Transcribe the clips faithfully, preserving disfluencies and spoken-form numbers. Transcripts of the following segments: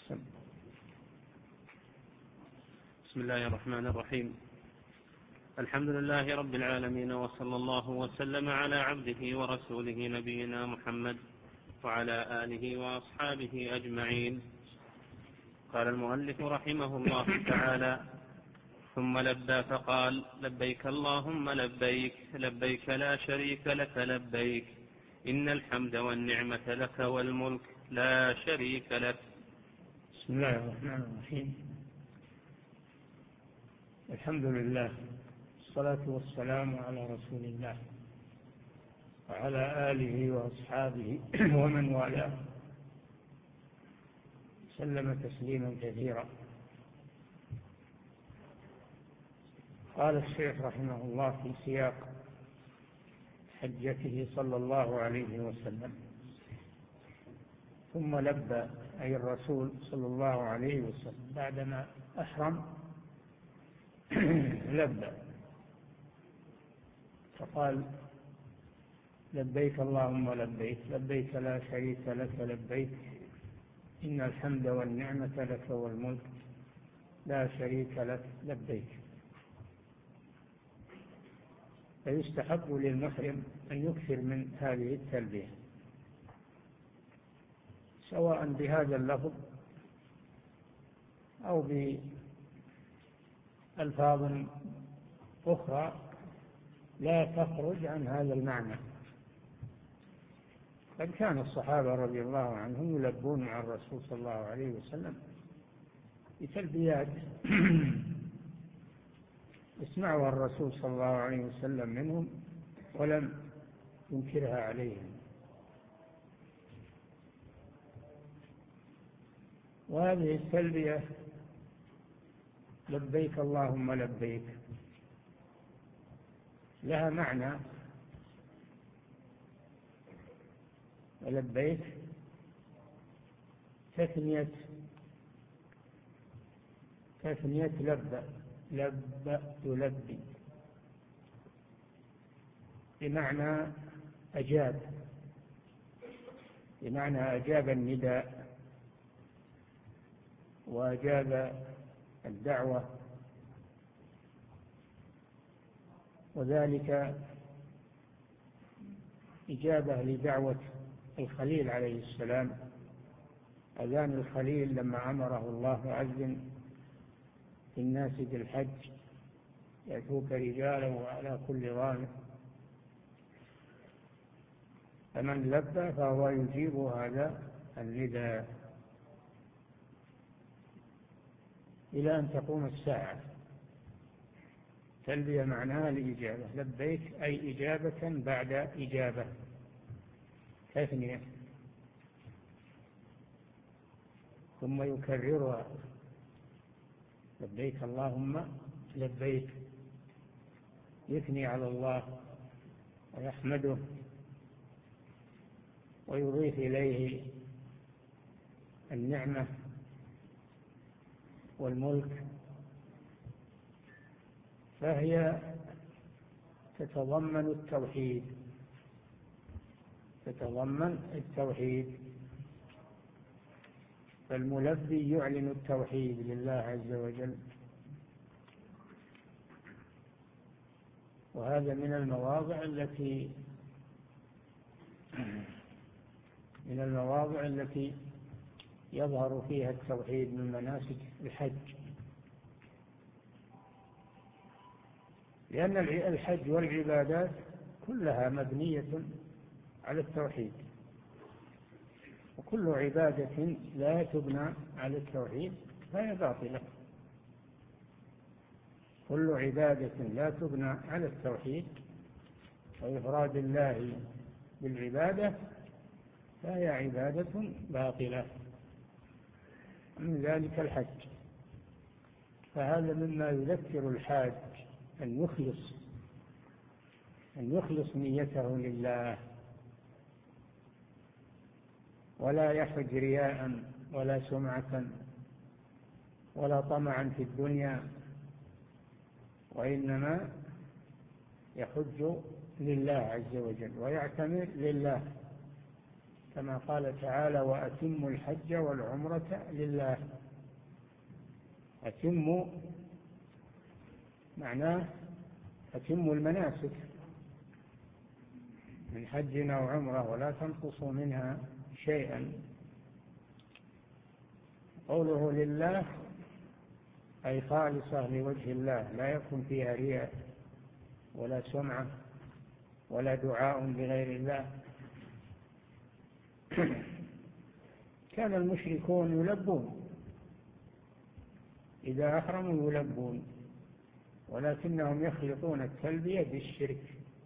بسم الله الرحمن الرحيم. الحمد لله رب العالمين، وصلى الله وسلم على عبده ورسوله نبينا محمد وعلى آله وأصحابه أجمعين. قال المؤلف رحمه الله تعالى: ثم لبى فقال: لبيك اللهم لبيك، لبيك لا شريك لك لبيك، إن الحمد والنعمة لك والملك لا شريك لك. بسم الله الرحمن الرحيم. الحمد لله، الصلاة والسلام على رسول الله وعلى آله وأصحابه ومن والاه، سلم تسليما كثيرا. قال الشيخ رحمه الله في سياق حجته صلى الله عليه وسلم: ثم لبى، أي الرسول صلى الله عليه وسلم بعدما أحرم لبى فقال: لبيك اللهم لبيك، لبيك لا شريك لك لبيك، إن الحمد والنعمة لك والملك لا شريك لك لبيك. فيستحب للمحرم أن يكثر من هذه التلبية، سواء بهذا اللفظ أو بألفاظ أخرى لا تخرج عن هذا المعنى. قد كان الصحابة رضي الله عنهم يلبون مع الرسول صلى الله عليه وسلم بتلبيات اسمعوا الرسول صلى الله عليه وسلم منهم ولم ينكرها عليهم. وهذه التلبية لبيك اللهم لبيك لها معنى. لبيك تثنية تثنية لبى، لبى تلبي، بمعنى أجاب، بمعنى أجاب النداء وأجاب الدعوة، وذلك إجابة لدعوة الخليل عليه السلام. أذان الخليل لما أمره الله: أذن في الناس بالحج يأتوك رجالا وعلى كل ضامر. فمن لبى فهو يجيب هذا النداء إلى أن تقوم الساعة. تلبية معناها الإجابة، لبيك أي إجابة بعد إجابة، تثنية. ثم يكررها: لبيك اللهم لبيك، يثني على الله ويحمده ويضيف إليه النعمة والملك. فهي تتضمن التوحيد، تتضمن التوحيد. فالملبي يعلن التوحيد لله عز وجل، وهذا من المواضع التي من المواضع التي يظهر فيها التوحيد من مناسك الحج، لأن الحج والعبادات كلها مبنية على التوحيد، وكل عبادة لا تبنى على التوحيد فهي باطلة. كل عبادة لا تبنى على التوحيد وإفراد الله بالعبادة فهي عبادة باطلة. من ذلك الحج. فهذا مما يذكر الحاج أن يخلص أن يخلص نيته لله، ولا يحج رياء ولا سمعة ولا طمعا في الدنيا، وإنما يحج لله عز وجل ويعتمر لله كما قال تعالى وأتموا الحج والعمرة لله. أتموا معناه أتموا المناسك من حج أو عمرة ولا تنقصوا منها شيئا. قوله لله أي خالصة لوجه الله، لا يكون فيها رياء ولا سمعة ولا دعاء لغير الله. كان المشركون يلبون إذا أحرموا يلبون، ولكنهم يخلطون التلبية بالشرك،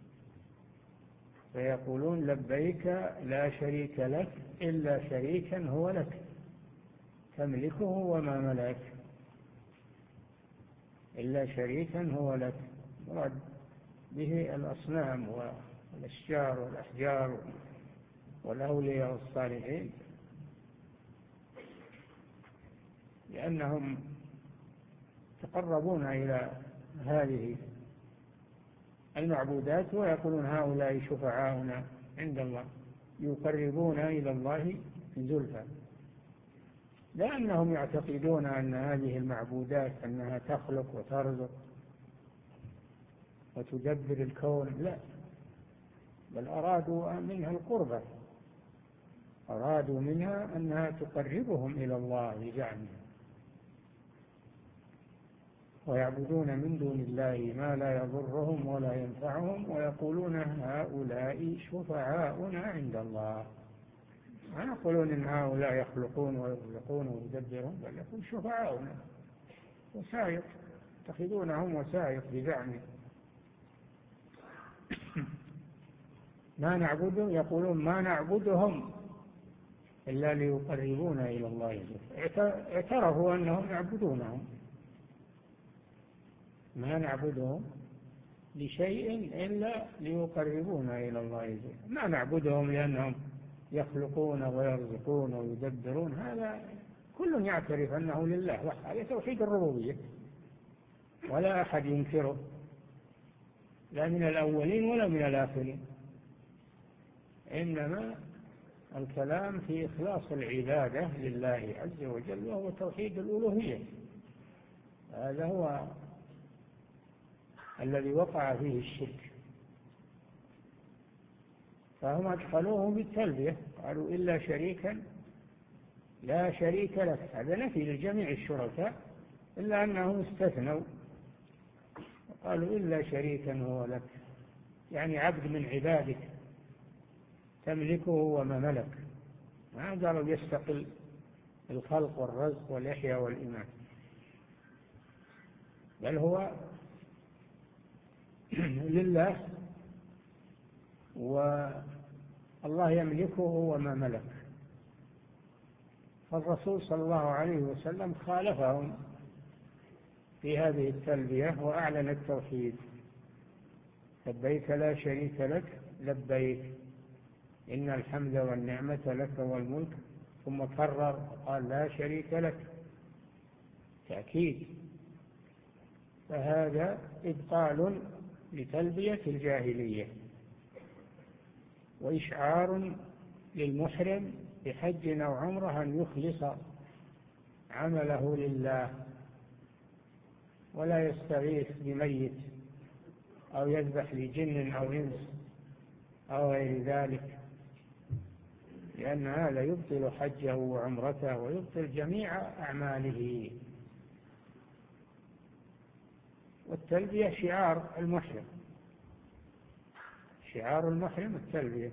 فيقولون لبيك لا شريك لك إلا شريكا هو لك تملكه وما ملك، إلا شريكا هو لك، مراد به الأصنام والأشجار والأحجار والأولياء والصالحين، لأنهم يتقربون إلى هذه المعبودات ويقولون هؤلاء شفعاؤنا عند الله، يقربون إلى الله زلفى، لأنهم يعتقدون أن هذه المعبودات أنها تخلق وترزق وتدبر الكون، لا، بل أرادوا منها القربة، أرادوا منها أنها تقربهم إلى الله بزعمها، ويعبدون من دون الله ما لا يضرهم ولا ينفعهم، ويقولون هؤلاء شفعاؤنا عند الله. ما يقولون إن هؤلاء يخلقون ويخلقون ويدبرون، بل يقول شفعاؤنا، وسائط، يتخذونهم وسائط بزعمهم. ما نعبدهم، يقولون ما نعبدهم إلا ليقربونا إلى الله، اعترفوا أنهم يعبدونهم، ما نعبدهم لشيء إلا ليقربونا إلى الله، ما نعبدهم لأنهم يخلقون ويرزقون ويدبرون، هذا كل يعترف أنه لله، هذا توحيد الربوبية ولا أحد ينكره، لا من الأولين ولا من الآخرين، إنما الكلام في إخلاص العبادة لله عز وجل، وهو توحيد الألوهية، هذا هو الذي وقع فيه الشرك. فهم أدخلوه بالتلبية، قالوا إلا شريكا لا شريك لك، هذا نفي لجميع الشركاء إلا أنهم استثنوا، قالوا إلا شريكا هو لك، يعني عبد من عبادك تملكه وما ملك، ما قالوا يستقل الخلق والرزق والإحياء والإيمان، بل هو لله، والله يملكه وما ملك. فالرسول صلى الله عليه وسلم خالفهم في هذه التلبية وأعلن التوحيد، لبيك لا شريك لك لبيك إن الحمد والنعمة لك والملك، ثم كرر قال لا شريك لك تأكيد. فهذا إبطال لتلبية الجاهلية، وإشعار للمحرم بحج أو عمره أن يخلص عمله لله، ولا يستغيث بميت أو يذبح لجن أو إنس أو غير ذلك، لأن هذا يبطل حجه وعمرته ويبطل جميع أعماله. والتلبية شعار المحرم، شعار المحرم التلبية،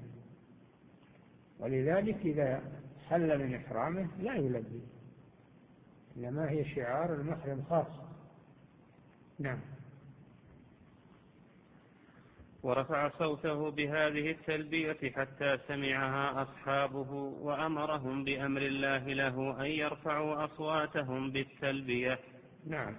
ولذلك إذا حل من إحرامه لا يلبي، إنما هي شعار المحرم خاص. نعم. ورفع صوته بهذه التلبية حتى سمعها أصحابه، وأمرهم بأمر الله له أن يرفعوا أصواتهم بالتلبية. نعم.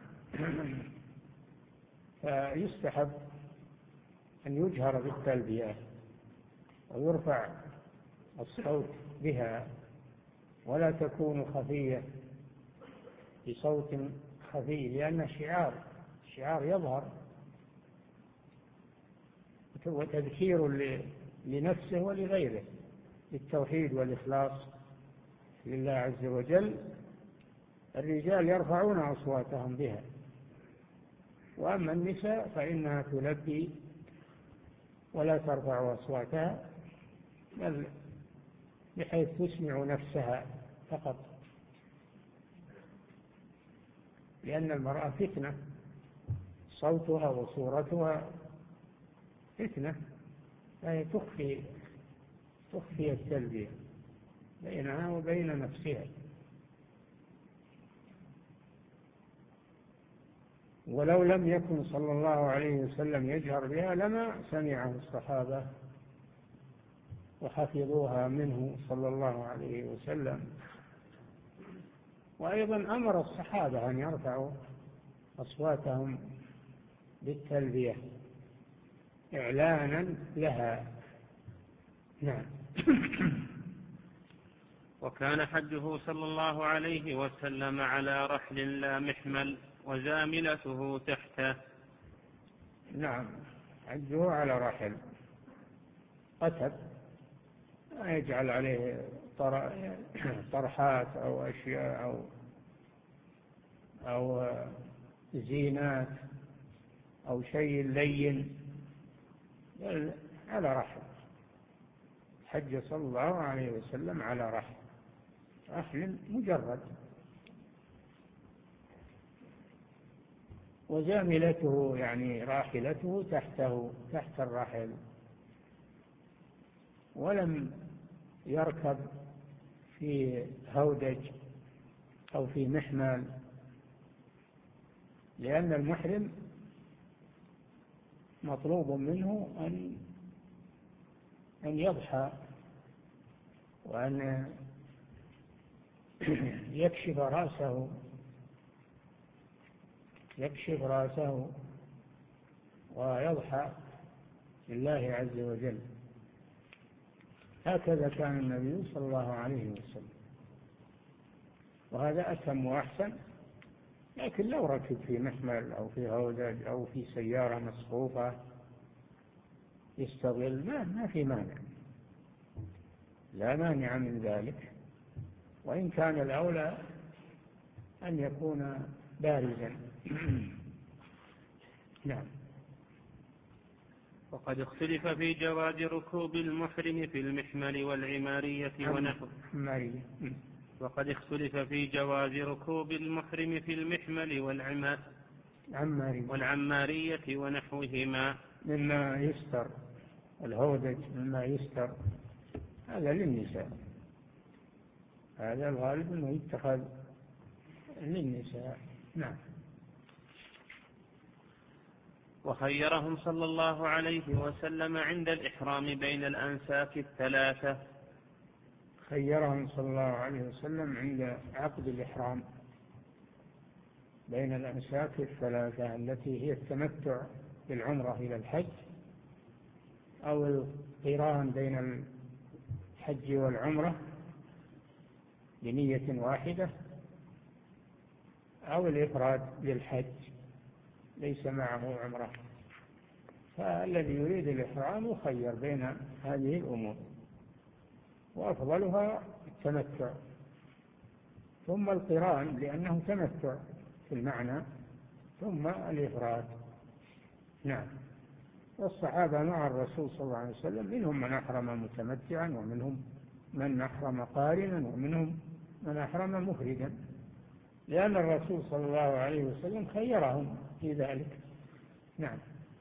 فيستحب أن يجهر بالتلبية ويرفع الصوت بها، ولا تكون خفية بصوت خفي، لأن شعار شعار يظهر وتذكير لنفسه ولغيره، بالتوحيد والإخلاص لله عز وجل الرجال يرفعون أصواتهم بها، وأما النساء فإنها تلبي ولا ترفع أصواتها بل بحيث تسمع نفسها فقط، لأن المرأة فتنة، صوتها وصورتها فتنة، فهي تخفي تخفي التلبية بينها وبين نفسها. ولو لم يكن صلى الله عليه وسلم يجهر بها لما سمعه الصحابة وحفظوها منه صلى الله عليه وسلم. وأيضا أمر الصحابة أن يرفعوا أصواتهم بالتلبية إعلانا لها. نعم. وكان حجه صلى الله عليه وسلم على رحل لا محمل وزاملته تحته. نعم، حجه على رحل قتب، لا يجعل عليه طرحات أو أشياء أو أو زينات أو شيء لين، بل على رحل. حج صلى الله عليه وسلم على رحل، رحل مجرد. وزاملته يعني راحلته تحته، تحت الرحل، ولم يركب في هودج أو في محمل، لأن المحرم مطلوب منه أن أن يضحى وأن يكشف رأسه يكشف رأسه ويضحى لله عز وجل. هكذا كان النبي صلى الله عليه وسلم، وهذا أتم وأحسن. لكن لو ركب في محمل أو في هودج أو في سيارة مصفوفة يستغل، ما, ما في مانع، لا مانع من ذلك، وإن كان الأولى أن يكون بارزا. نعم. وقد اختلف في جواز ركوب المحرم في المحمل والعمارية ونحو وقد اختلف في جواز ركوب المحرم في المحمل والعمارية والعمارية ونحوهما مما يستر، الهودج مما يستر، هذا للنساء، هذا الغالب أنه يتخذ للنساء. نعم. وخيرهم صلى الله عليه وسلم عند الإحرام بين الأنساك الثلاثة. خيرهم صلى الله عليه وسلم عند عقد الإحرام بين الأنساك الثلاثة التي هي التمتع بالعمرة إلى الحج، أو القران بين الحج والعمرة بنية واحدة، أو الإفراد للحج ليس معه عمرة. فالذي يريد الإحرام يخير بين هذه الأمور، وأفضلها التمتع، ثم القران لأنه تمتع في المعنى، ثم الإفراد. نعم. والصحابة مع الرسول صلى الله عليه وسلم منهم من أحرم متمتعا، ومنهم من أحرم قارنا، ومنهم من أحرم مفردا، لأن الرسول صلى الله عليه وسلم خيرهم في ذلك. نعم.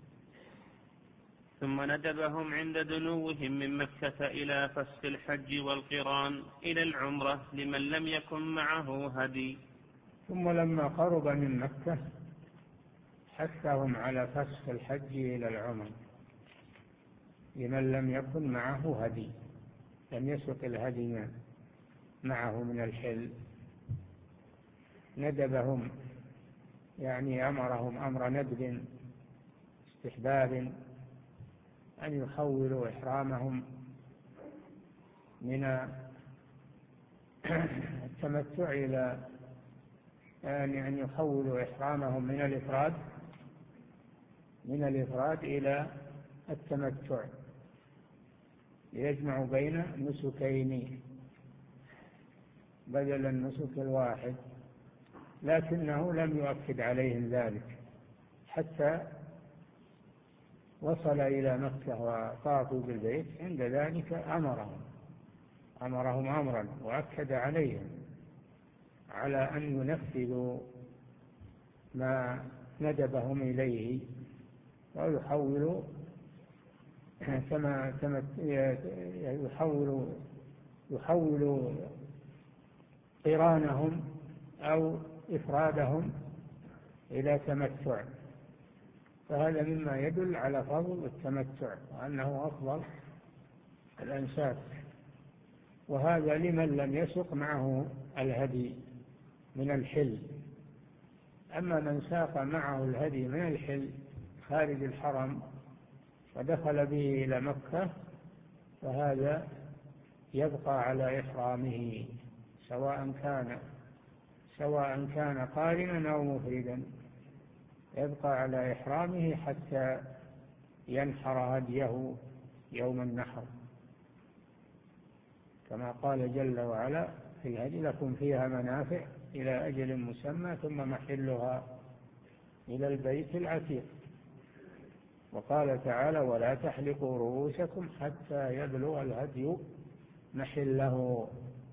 ثم ندبهم عند دنوهم من مكة إلى فسخ الحج والقران إلى العمرة لمن لم يكن معه هدي. ثم لما قرب من مكة حثهم على فسخ الحج إلى العمرة لمن لم يكن معه هدي، لم يسق الهدي معه من الحل. ندبهم يعني أمرهم أمر ندب استحباب أن يحولوا إحرامهم من التمتع إلى يعني أن يحولوا إحرامهم من الإفراد من الإفراد إلى التمتع، يجمع بين نسكين بدل النسك الواحد، لكنه لم يؤكد عليهم ذلك حتى وصل إلى مكة وطافوا بالبيت. عند ذلك أمرهم أمرهم أمرا وأكد عليهم على أن ينفذوا ما ندبهم إليه ويحولوا كما يحولوا يحولوا قرانهم أو إفرادهم إلى تمتع. فهذا مما يدل على فضل التمتع وأنه أفضل الأنساك، وهذا لمن لم يسق معه الهدي من الحل. أما من ساق معه الهدي من الحل خارج الحرم ودخل به إلى مكة فهذا يبقى على إحرامه سواء كان سواء كان قارنا أو مفردا، يبقى على إحرامه حتى ينحر هديه يوم النحر، كما قال جل وعلا في الهدي لكم فيها منافع إلى أجل مسمى ثم محلها إلى البيت العتيق. وقال تعالى ولا تحلقوا رؤوسكم حتى يبلغ الهدي محله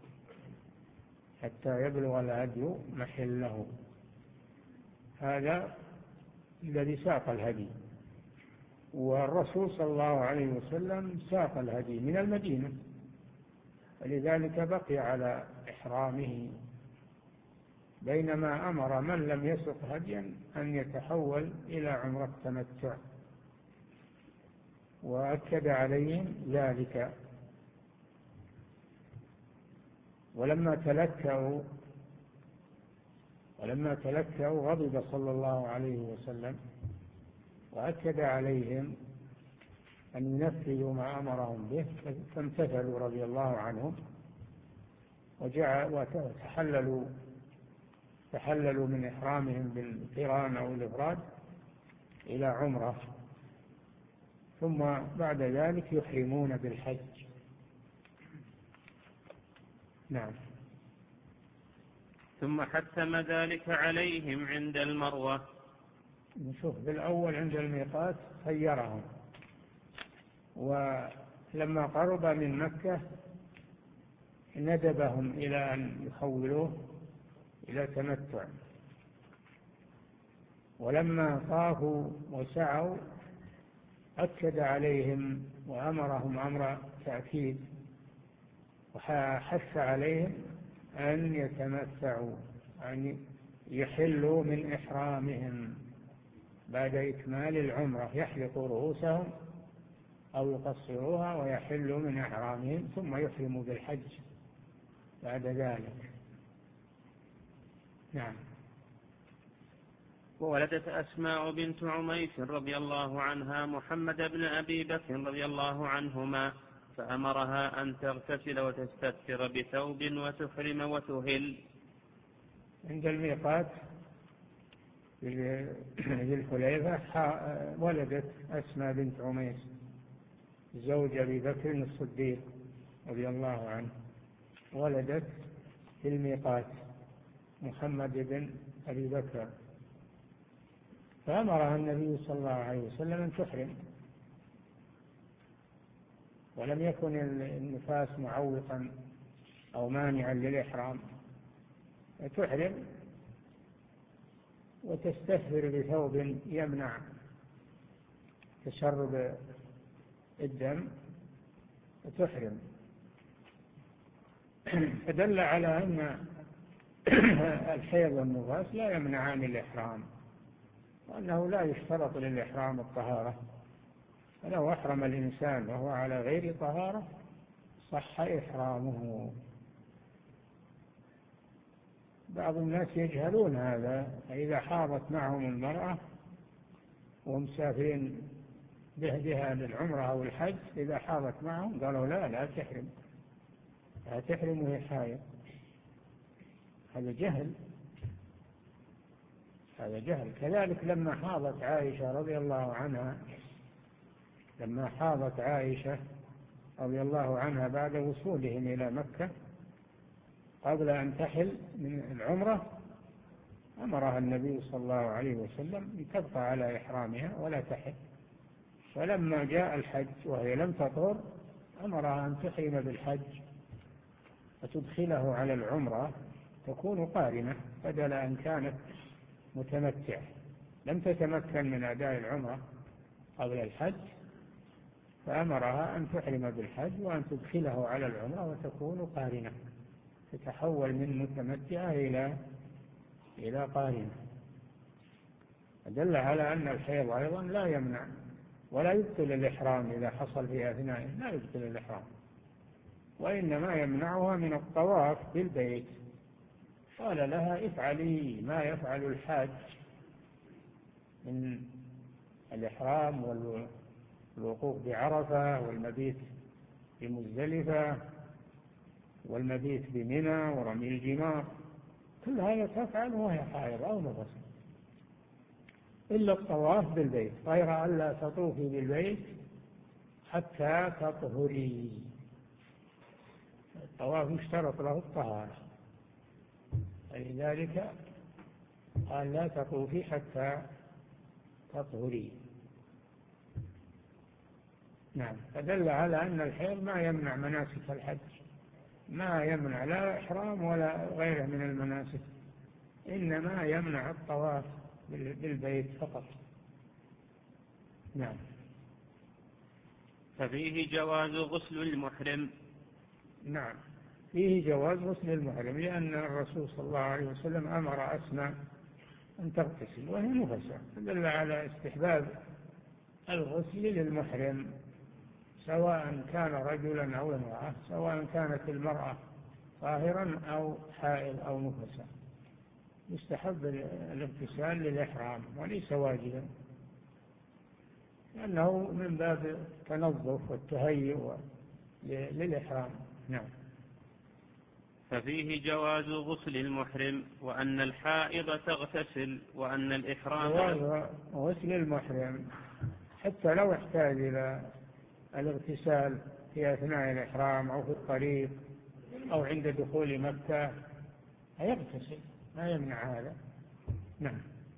حتى يبلغ الهدي محله. هذا الذي ساق الهدي، والرسول صلى الله عليه وسلم ساق الهدي من المدينة، ولذلك بقي على إحرامه، بينما أمر من لم يسق هديا أن يتحول إلى عمرة التمتع وأكد عليهم ذلك. ولما تلكأوا ولما تلكأوا غضب صلى الله عليه وسلم وأكد عليهم أن ينفذوا ما أمرهم به، فامتثلوا رضي الله عنهم وتحللوا تحللوا من إحرامهم بالقران أو الإفراد إلى عمرة، ثم بعد ذلك يحرمون بالحج. نعم. ثم حتم ذلك عليهم عند المروة. نشوف بالأول عند الميقات خيرهم، ولما قرب من مكة ندبهم إلى أن يحولوه إلى تمتع، ولما طافوا وسعوا أكد عليهم وأمرهم أمر تأكيد وحث عليهم أن يتمتعوا، أن يحلوا من إحرامهم بعد إكمال العمرة، يحلقوا رؤوسهم أو يقصروها ويحلوا من إحرامهم ثم يحرموا بالحج بعد ذلك. نعم. وولدت أسماء بنت عميس رضي الله عنها محمد بن أبي بكر رضي الله عنهما، فأمرها أن تغتسل وتستتر بثوب وتحرم وتهل. عند الميقات ذي الحليفة ولدت أسماء بنت عميس زوج أبي بكر الصديق رضي الله عنه، ولدت في الميقات محمد بن أبي بكر، فأمرها النبي صلى الله عليه وسلم أن تحرم، ولم يكن النفاس معوقا أو مانعا للإحرام، تحرم وتستثمر بثوب يمنع تسرب الدم وتحرم. فدل على أن الحيض والنفاس لا يمنعان الإحرام، وأنه لا يشترط للإحرام الطهارة، فلو أحرم الإنسان وهو على غير طهارة صح إحرامه. بعض الناس يجهلون هذا، إذا حاضت معهم المرأة ومسافرين بها للعمرة أو الحج، إذا حاضت معهم قالوا لا لا تحرم لا تحرم وهي حائض. هذا جهل هذا جهل. كذلك لما حاضت عائشة رضي الله عنها لما حاضت عائشة رضي الله عنها بعد وصولهم إلى مكة قبل أن تحل من العمرة أمرها النبي صلى الله عليه وسلم أن تبقى على إحرامها ولا تحل، فلما جاء الحج وهي لم تطهر أمرها أن تحرم بالحج وتدخله على العمرة تكون قارنة بدل أن كانت متمتعة لم تتمكن من أداء العمرة قبل الحج، فأمرها أن تحرم بالحج وأن تدخله على العمرة وتكون قارنة، تتحول من متمتعة إلى إلى قارنة. دل على أن الحيض أيضا لا يمنع ولا يبطل الإحرام إذا حصل في أثنائه، لا يبطل الإحرام، وإنما يمنعها من الطواف بالبيت. قال لها افعلي ما يفعل الحاج من الإحرام والوقوف بعرفة والمبيت بمزدلفة والمبيت بمنى ورمي الجمار، كل هذا تفعل وهي حائض أو نفس، إلا الطواف بالبيت، غير أن لا تطوفي بالبيت حتى تطهري. الطواف يشترط له الطهارة، فلذلك قال لا تطوفي حتى تطهري. نعم، فدل على أن الحيض ما يمنع مناسك الحج، ما يمنع لا إحرام ولا غيره من المناسك، إنما يمنع الطواف بالبيت فقط. نعم. ففيه جواز غسل المحرم. نعم، فيه جواز غسل المحرم، لأن الرسول صلى الله عليه وسلم أمر أسماء أن تغتسل وهي نفسها، فدل على استحباب الغسل للمحرم سواء كان رجلا أو امرأة، سواء كانت المرأة طاهرا أو حائض أو نفسا، يستحب الاغتسال للإحرام وليس واجبا، لأنه من باب التنظف والتهيؤ للإحرام. نعم. ففيه جواز غسل المحرم وأن الحائض تغتسل وأن الإحرام جواز غسل المحرم حتى لو احتاج إلى الاغتسال في أثناء الإحرام أو في الطريق أو عند دخول مكة يغتسل، ما يمنع هذا. نعم.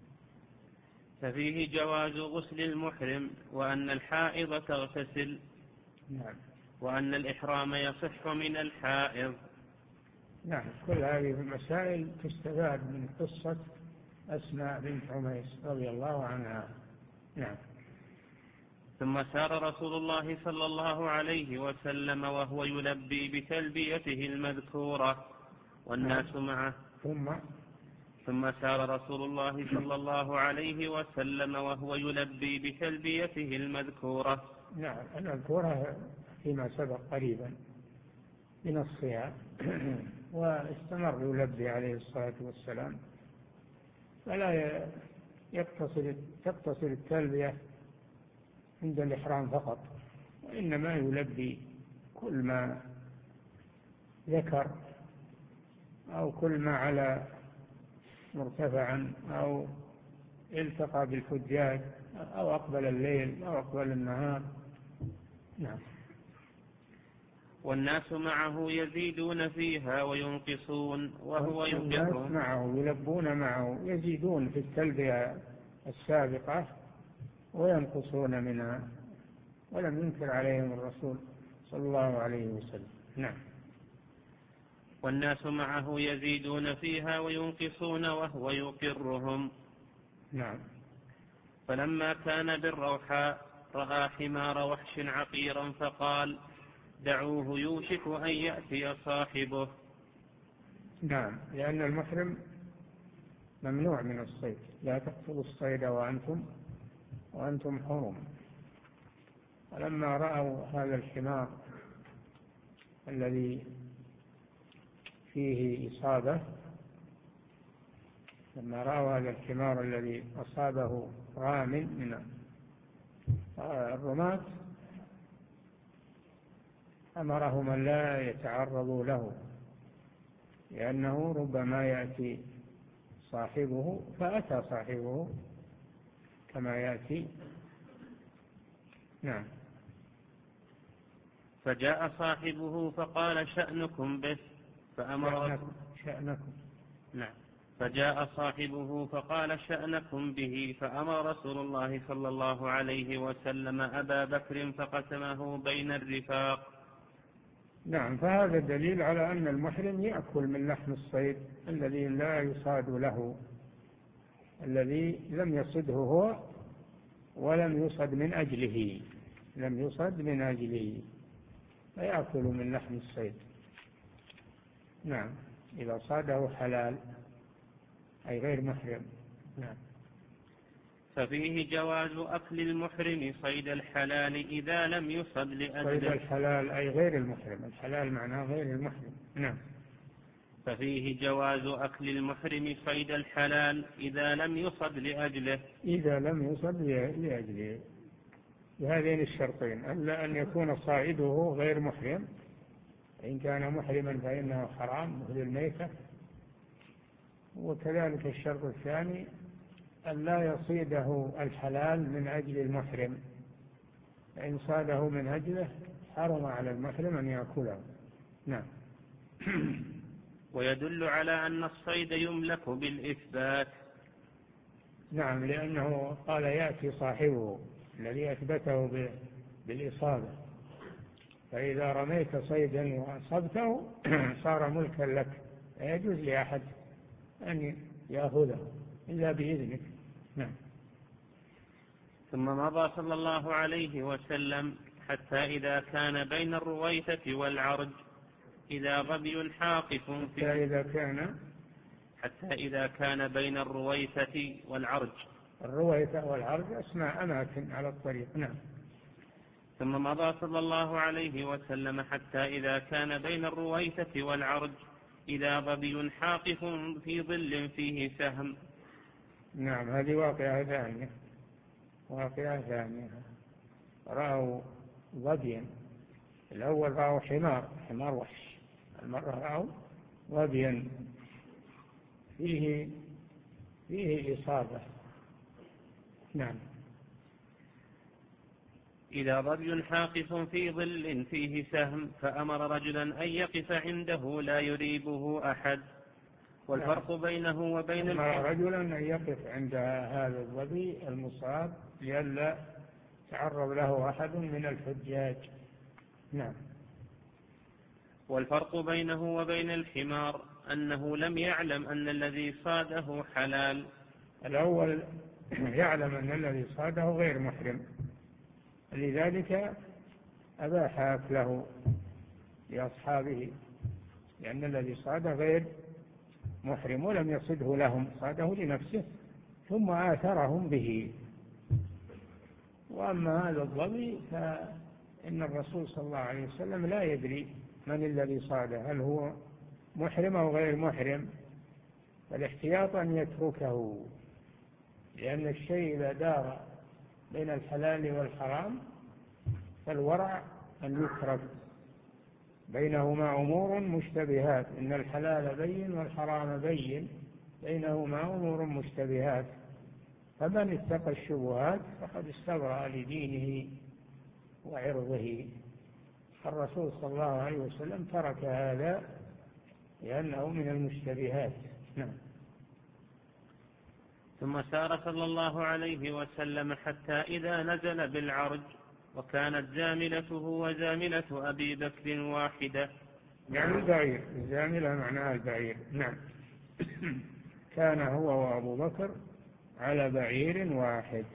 ففيه جواز غسل المحرم وأن الحائض تغتسل. نعم. وأن الإحرام يصح من الحائض. نعم، كل هذه المسائل تستفاد من قصة أسماء بنت عميس رضي الله عنها. نعم. ثم سار رسول الله صلى الله عليه وسلم وهو يلبي بتلبيته المذكورة والناس معه. ثم ثم سار رسول الله صلى الله عليه وسلم وهو يلبي بتلبيته المذكورة. نعم، المذكورة فيما سبق قريبا بنصها واستمر يلبي عليه الصلاة والسلام، فلا يقتصر تقتصر التلبية عند الإحرام فقط، وإنما يلبي كل ما ذكر أو كل ما على مرتفعا أو التقى بالحجاج أو أقبل الليل أو أقبل النهار. نعم. والناس معه يزيدون فيها وينقصون وهو يقرهم. الناس معه يلبون معه، يزيدون في التلبية السابقة وينقصون منها، ولم ينكر عليهم الرسول صلى الله عليه وسلم. نعم. والناس معه يزيدون فيها وينقصون وهو يقرهم. نعم. فلما كان بالروحاء رأى حمار وحش عقيرا فقال دعوه يوشك أن يأتي صاحبه. نعم، لأن المحرم ممنوع من الصيد، لا تقتلوا الصيد وأنتم وأنتم حرم. ولما رأوا هذا الحمار الذي فيه إصابة لما رأوا هذا الحمار الذي أصابه رام من الرماة أمرهم أن لا يتعرضوا له، لأنه ربما يأتي صاحبه، فأتى صاحبه كما يأتي. نعم. فجاء صاحبه فقال شأنكم به فأمر شأنكم, شأنكم. نعم فجاء صاحبه فقال شأنكم به فأمر رسول الله صلى الله عليه وسلم أبا بكر فقسمه بين الرفاق. نعم، فهذا دليل على أن المحرم يأكل من لحم الصيد الذي لا يصاد له، الذي لم يصده هو ولم يصد من أجله، لم يصد من أجله فيأكل من لحم الصيد. نعم، إذا صاده حلال أي غير محرم. نعم. ففيه جواز أكل المحرم صيد الحلال إذا لم يصد لأجله. صيد الحلال أي غير المحرم، الحلال معناه غير المحرم. نعم. ففيه جواز أكل المحرم صيد الحلال إذا لم يصد لأجله. إذا لم يصد لأجله بهذين الشرطين، ألا أن يكون صائده غير محرم، إن كان محرما فإنه حرام مثل الميتة، وكذلك الشرط الثاني أن لا يصيده الحلال من أجل المحرم، فإن صاده من أجله حرم على المحرم أن يأكله. نعم. ويدل على أن الصيد يملك بالإثبات. نعم، لأنه قال يأتي صاحبه الذي أثبته بالإصابة، فإذا رميت صيدا وأصبته صار ملكا لك، لا يجوز لأحد أن يأخذه إلا بإذنك. نعم. ثم مضى صلى الله عليه وسلم حتى إذا كان بين الرويثة والعرج إذا ظبي حاقف في حتى إذا كان حتى إذا كان بين الرويثة والعرج. الرويثة والعرج اسماء أماكن على الطريق. نعم. ثم مضى صلى الله عليه وسلم حتى إذا كان بين الرويثة والعرج إذا ظبي حاقف في ظل فيه سهم. نعم، هذه واقعة ثانية، واقعة ثانية. رأوا ظبيا، الأول رأوا حمار حمار وحش، المرة رأوا ظبيا فيه فيه إصابة. نعم. إذا ظبي حاقف في ظل فيه سهم فأمر رجلا أن يقف عنده لا يريبه أحد. والفرق بينه وبين أمر رجلا أن يقف عند هذا الظبي المصاب لئلا تعرض له أحد من الحجاج. نعم. والفرق بينه وبين الحمار أنه لم يعلم أن الذي صاده حلال. الأول يعلم أن الذي صاده غير محرم، لذلك أباح أكله لأصحابه، لأن الذي صاده غير محرم ولم يصده لهم، صاده لنفسه ثم آثرهم به. وأما هذا الظبي فإن الرسول صلى الله عليه وسلم لا يدري من الذي صاده، هل هو محرم أو غير محرم، فالاحتياط أن يتركه، لأن الشيء إذا دار بين الحلال والحرام فالورع أن يترك، بينهما أمور مشتبهات، إن الحلال بين والحرام بين، بينهما أمور مشتبهات، فمن اتقى الشبهات فقد استبرأ لدينه وعرضه. الرسول صلى الله عليه وسلم ترك هذا لأنه من المشتبهات. نعم. ثم سار صلى الله عليه وسلم حتى إذا نزل بالعرج وكانت زاملته وزاملة أبي بكر واحدة. يعني البعير، الزاملة معناها البعير. نعم. كان هو وأبو بكر على بعير واحد.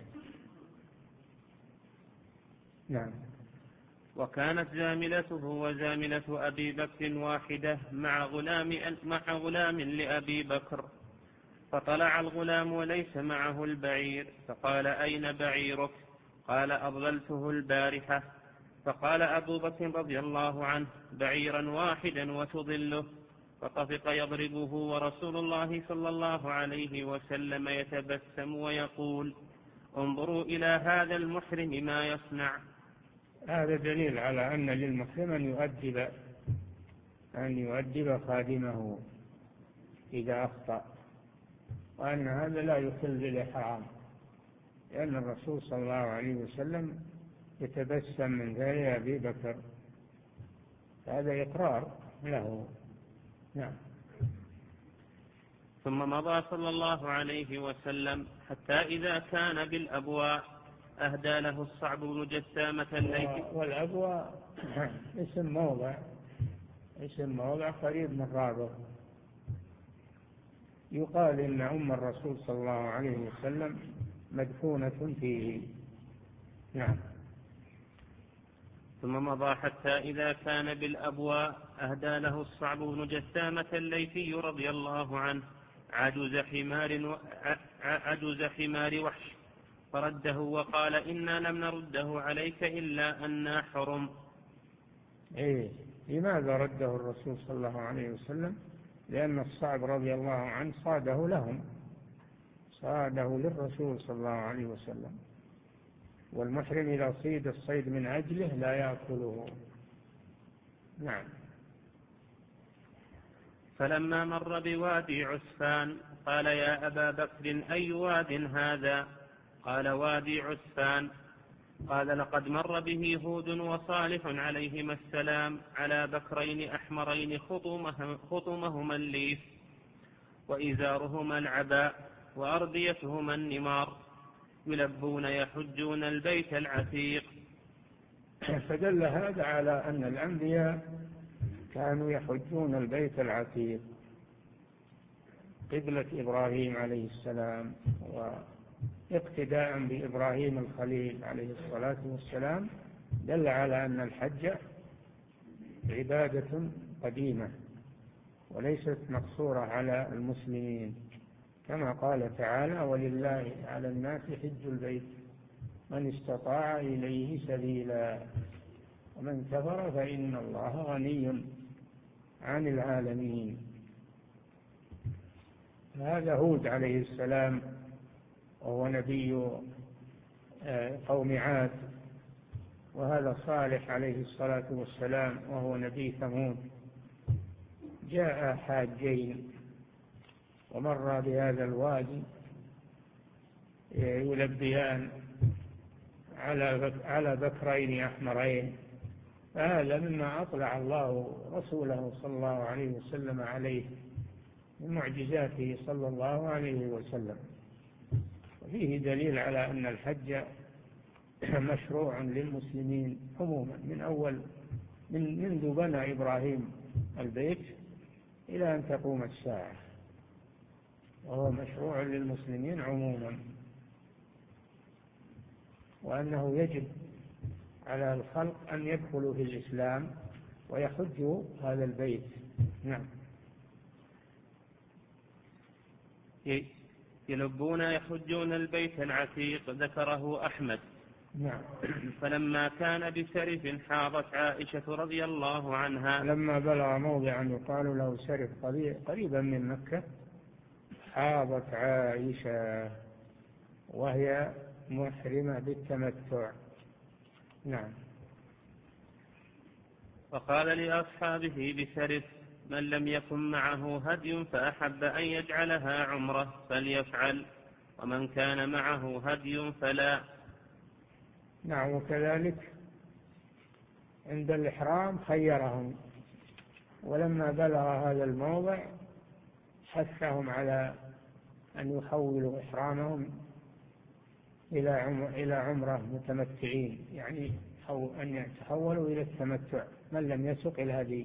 نعم. وكانت زاملته وزاملة أبي بكر واحدة مع غلام, مع غلام لأبي بكر، فطلع الغلام وليس معه البعير، فقال أين بعيرك؟ قال أضللته البارحة. فقال أبو بكر رضي الله عنه بعيرا واحدا وتضله، فطفق يضربه ورسول الله صلى الله عليه وسلم يتبسم ويقول انظروا إلى هذا المحرم ما يصنع. هذا دليل على أن للمحرم أن يؤدب أن يؤدب خادمه إذا أخطأ، وأن هذا لا يخل بالإحرام، لأن الرسول صلى الله عليه وسلم يتبسم من ذلك أبي بكر هذا إقرار له. نعم. ثم مضى صلى الله عليه وسلم حتى إذا كان بالأبواء أهدى له الصعب بن جسامة الليثي. والأبواء اسم موضع اسم موضع قريب من رابغ. يقال إن أم الرسول صلى الله عليه وسلم مدفونة فيه. نعم. ثم مضى حتى إذا كان بالأبواء أهدى له الصعب بن جسامة الليثي رضي الله عنه عجوز حمار, و... عجوز حمار وحش فرده وقال إنا لم نرده عليك إلا أننا حرم. إيه، لماذا رده الرسول صلى الله عليه وسلم؟ لأن الصعب رضي الله عنه صاده لهم، صاده للرسول صلى الله عليه وسلم، والمحرم إذا صيد الصيد من أجله لا يأكله. نعم. فلما مر بوادي عسفان قال يا أبا بكر أي واد هذا؟ قال وادي عسفان. قال لقد مر به هود وصالح عليهما السلام على بكرين أحمرين خطمهما الليف وإزارهما العباء وأرديتهما النمار يلبون يحجون البيت العتيق. فدل هذا على أن الأنبياء كانوا يحجون البيت العتيق قبلة إبراهيم عليه السلام، واقتداء بإبراهيم الخليل عليه الصلاة والسلام دل على أن الحج عبادة قديمة وليست مقصورة على المسلمين، كما قال تعالى ولله على الناس حج البيت من استطاع إليه سبيلا ومن كفر فإن الله غني عن العالمين. هذا هود عليه السلام وهو نبي قوم عاد، وهذا صالح عليه الصلاة والسلام وهو نبي ثمود، جاء حاجين ومر بهذا الوادي يلبيان على بكرين أحمرين. هذا مما أطلع الله رسوله صلى الله عليه وسلم عليه من معجزاته صلى الله عليه وسلم، وفيه دليل على أن الحج مشروع للمسلمين عموما من أول من منذ بنى إبراهيم البيت إلى أن تقوم الساعة، وهو مشروع للمسلمين عموما، وأنه يجب على الخلق أن يدخلوا في الإسلام ويحجوا هذا البيت. نعم. يلبون يحجون البيت العتيق ذكره أحمد. نعم. فلما كان بسرف حاضت عائشة رضي الله عنها. لما بلغ موضعا يقال له سرف قريبا من مكة حاضت عائشة وهي محرمة بالتمتع. نعم. وقال لأصحابه بسرف من لم يكن معه هدي فأحب أن يجعلها عمره فليفعل ومن كان معه هدي فلا. نعم. وكذلك عند الإحرام خيرهم، ولما بلغ هذا الموضع حثهم على أن يحولوا إحرامهم إلى عمرة متمتعين، يعني أن يتحولوا إلى التمتع من لم يسق الهدي،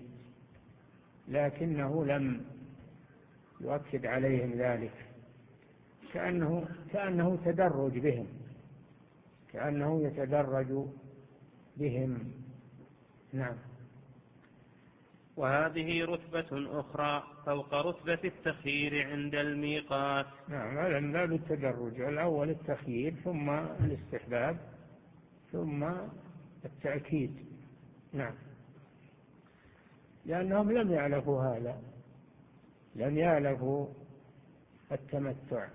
لكنه لم يؤكد عليهم ذلك، كأنه, كأنه تدرج بهم، كأنه يتدرج بهم. نعم. وهذه رتبة أخرى فوق رتبة التخيير عند الميقات. نعم. هذا من باب التدرج، الأول التخيير ثم الاستحباب ثم التأكيد. نعم. لأنهم لم يعرفوا هذا، لم يعرفوا التمتع،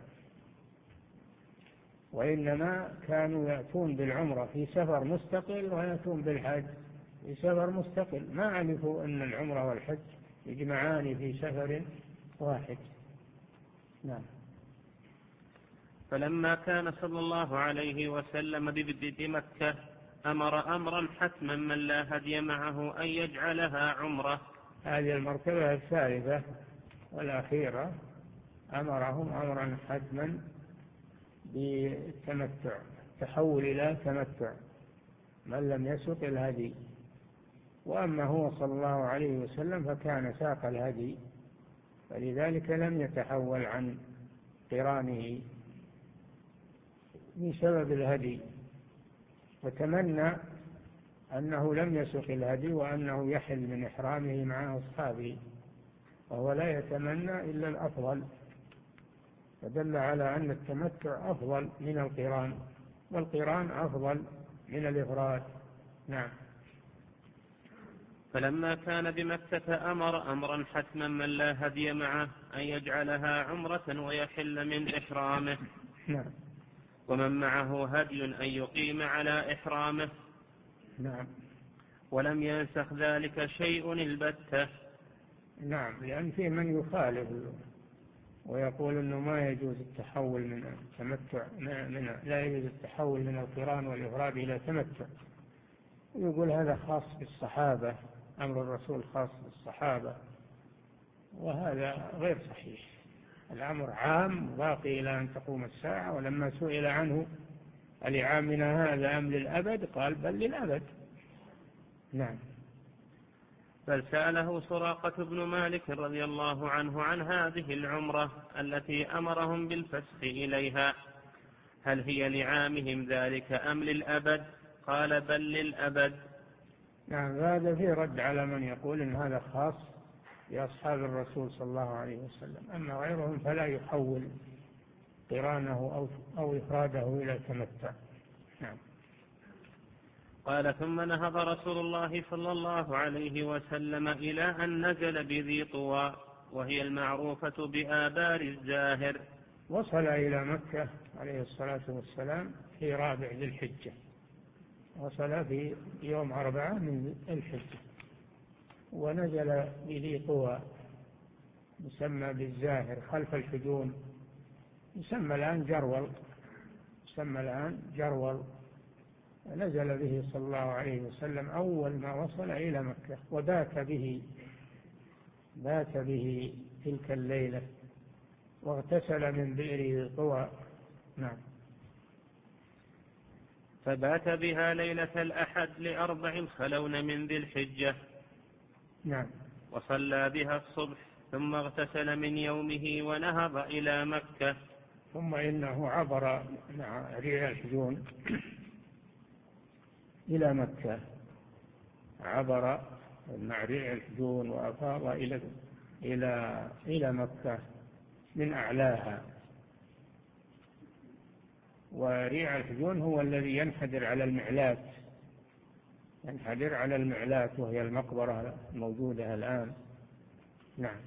وإنما كانوا يأتون بالعمرة في سفر مستقل ويأتون بالحج في سفر مستقل، ما عرفوا أن العمرة والحج يجمعان في سفر واحد. نعم. فلما كان صلى الله عليه وسلم ببدء مكة أمر أمرا حتما من لا هدي معه أن يجعلها عمرة. هذه المرتبة الثالثة والأخيرة، أمرهم أمرا حتما بالتمتع، تحول إلى تمتع من لم يسق الهدي. وأما هو صلى الله عليه وسلم فكان ساق الهدي، فلذلك لم يتحول عن قرانه بسبب الهدي، وتمنى أنه لم يسق الهدي وأنه يحل من إحرامه مع أصحابه، وهو لا يتمنى إلا الأفضل، فدل على أن التمتع أفضل من القران، والقران أفضل من الإفراد. نعم. فلما كان بمكة أمر أمرا حتما من لا هدي معه أن يجعلها عمرة ويحل من إحرامه. نعم. ومن معه هدي أن يقيم على إحرامه. نعم. ولم ينسخ ذلك شيء البتة. نعم، لأن فيه من يخالف ويقول أنه ما يجوز التحول من التمتع من لا يجوز التحول من القران والإفراد إلى تمتع، يقول هذا خاص بالصحابة، أمر الرسول خاص بالصحابة، وهذا غير صحيح. الأمر عام باقي إلى أن تقوم الساعة، ولما سئل عنه ألعامنا هذا أم للأبد قال بل للأبد. نعم. بل سأله سراقة بن مالك رضي الله عنه عن هذه العمرة التي أمرهم بالفسخ إليها، هل هي لعامهم ذلك أم للأبد؟ قال بل للأبد. نعم، هذا فيه رد على من يقول إن هذا خاص بأصحاب الرسول صلى الله عليه وسلم، أما غيرهم فلا يحول قرانه أو, أو إفراده إلى تمتع. نعم. قال ثم نهض رسول الله صلى الله عليه وسلم إلى أن نزل بذي طوى، وهي المعروفة بآبار الزاهر. وصل إلى مكة عليه الصلاة والسلام في رابع ذي الحجة، وصل في يوم أربعة من الحجة، ونزل بذي طوى يسمى بالزاهر خلف الحجون، يسمى الآن جرول، يسمى الآن جرول. نزل به صلى الله عليه وسلم أول ما وصل إلى مكة، وبات به بات به تلك الليلة، واغتسل من بئر طوى. نعم. فبات بها ليلة الأحد لأربع خلون من ذي الحجة. نعم. وصلى بها الصبح، ثم اغتسل من يومه ونهض إلى مكة. ثم إنه عبر مع ريع الحجون إلى مكة، عبر مع ريع الحجون وأفاض إلى إلى إلى مكة من أعلاها. وريع الحجون هو الذي ينحدر على المعلات، ينحدر على المعلات وهي المقبرة الموجودة الآن. نعم.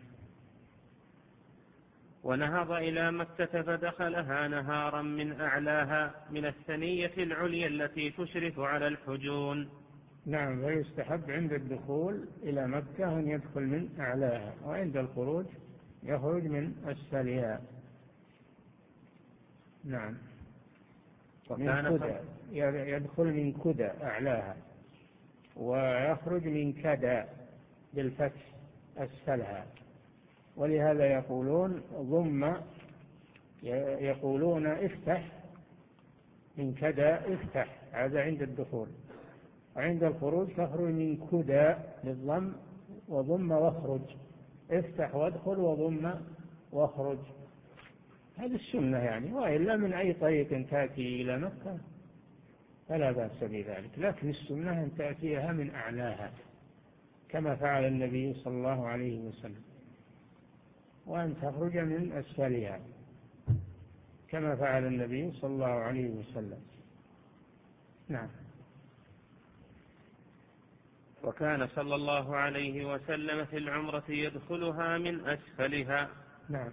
ونهض إلى مكة فدخلها نهارا من أعلاها من الثنية العليا التي تشرف على الحجون. نعم. ويستحب عند الدخول إلى مكة أن يدخل من أعلاها، وعند الخروج يخرج من أسفلها. نعم. من كدى، يدخل من كدى أعلاها، ويخرج من كدى بالفتح أسفلها. ولهذا يقولون ضم، يقولون افتح من كدى افتح، هذا عند الدخول. وعند الخروج تخرج من كدى بالضم وضم واخرج، افتح وادخل وضم واخرج، هذه السنة يعني. وإلا من أي طريق تأتي إلى مكة فلا بأس بذلك، لكن السنة أن تأتيها من أعلاها كما فعل النبي صلى الله عليه وسلم، وأن تخرج من أسفلها كما فعل النبي صلى الله عليه وسلم. نعم. وكان صلى الله عليه وسلم في العمرة يدخلها من أسفلها. نعم.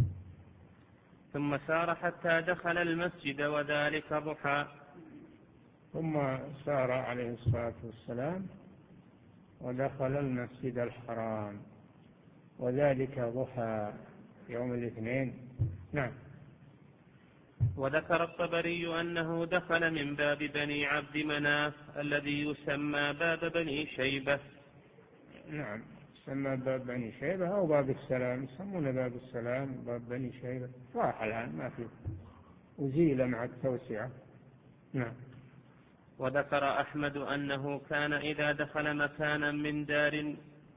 ثم سار حتى دخل المسجد وذلك ضحى. ثم سار عليه الصلاة والسلام ودخل المسجد الحرام وذلك ضحى يوم الاثنين. نعم. وذكر الطبري أنه دخل من باب بني عبد مناف الذي يسمى باب بني شيبة. نعم، يسمى باب بني شيبة أو باب السلام، يسمونه باب السلام باب بني شيبة، راح الآن ما فيه، أزيل مع التوسعة. نعم. وذكر أحمد أنه كان إذا دخل مكانا من دار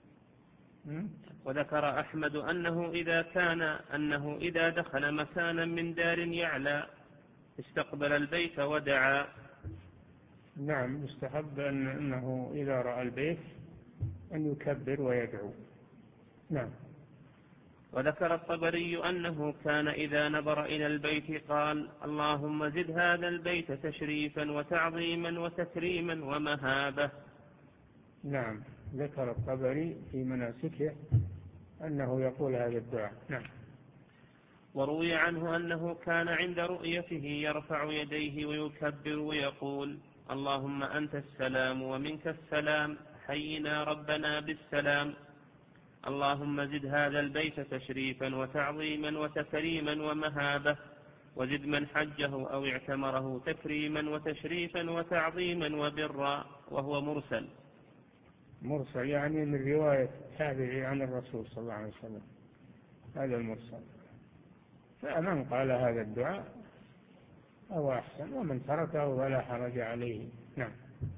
وذكر أحمد أنه إذا كان أنه إذا دخل مكانا من دار يعلى استقبل البيت ودعا. نعم، يستحب أن أنه إذا رأى البيت أن يكبر ويدعو. نعم. وذكر الطبري أنه كان إذا نظر إلى البيت قال اللهم زد هذا البيت تشريفا وتعظيما وتكريما ومهابة. نعم، ذكر الطبري في مناسكه أنه يقول هذا الدعاء. نعم. وروي عنه أنه كان عند رؤيته يرفع يديه ويكبر ويقول اللهم أنت السلام ومنك السلام حينا ربنا بالسلام. اللهم زد هذا البيت تشريفا وتعظيما وتكريما ومهابة، وزد من حجه أو اعتمره تكريما وتشريفا وتعظيما وبرا. وهو مرسل. مرسل يعني من رواية تابعي عن الرسول صلى الله عليه وسلم، هذا المرسل. فمن قال هذا الدعاء أو أحسن، ومن تركه فلا حرج عليه. نعم.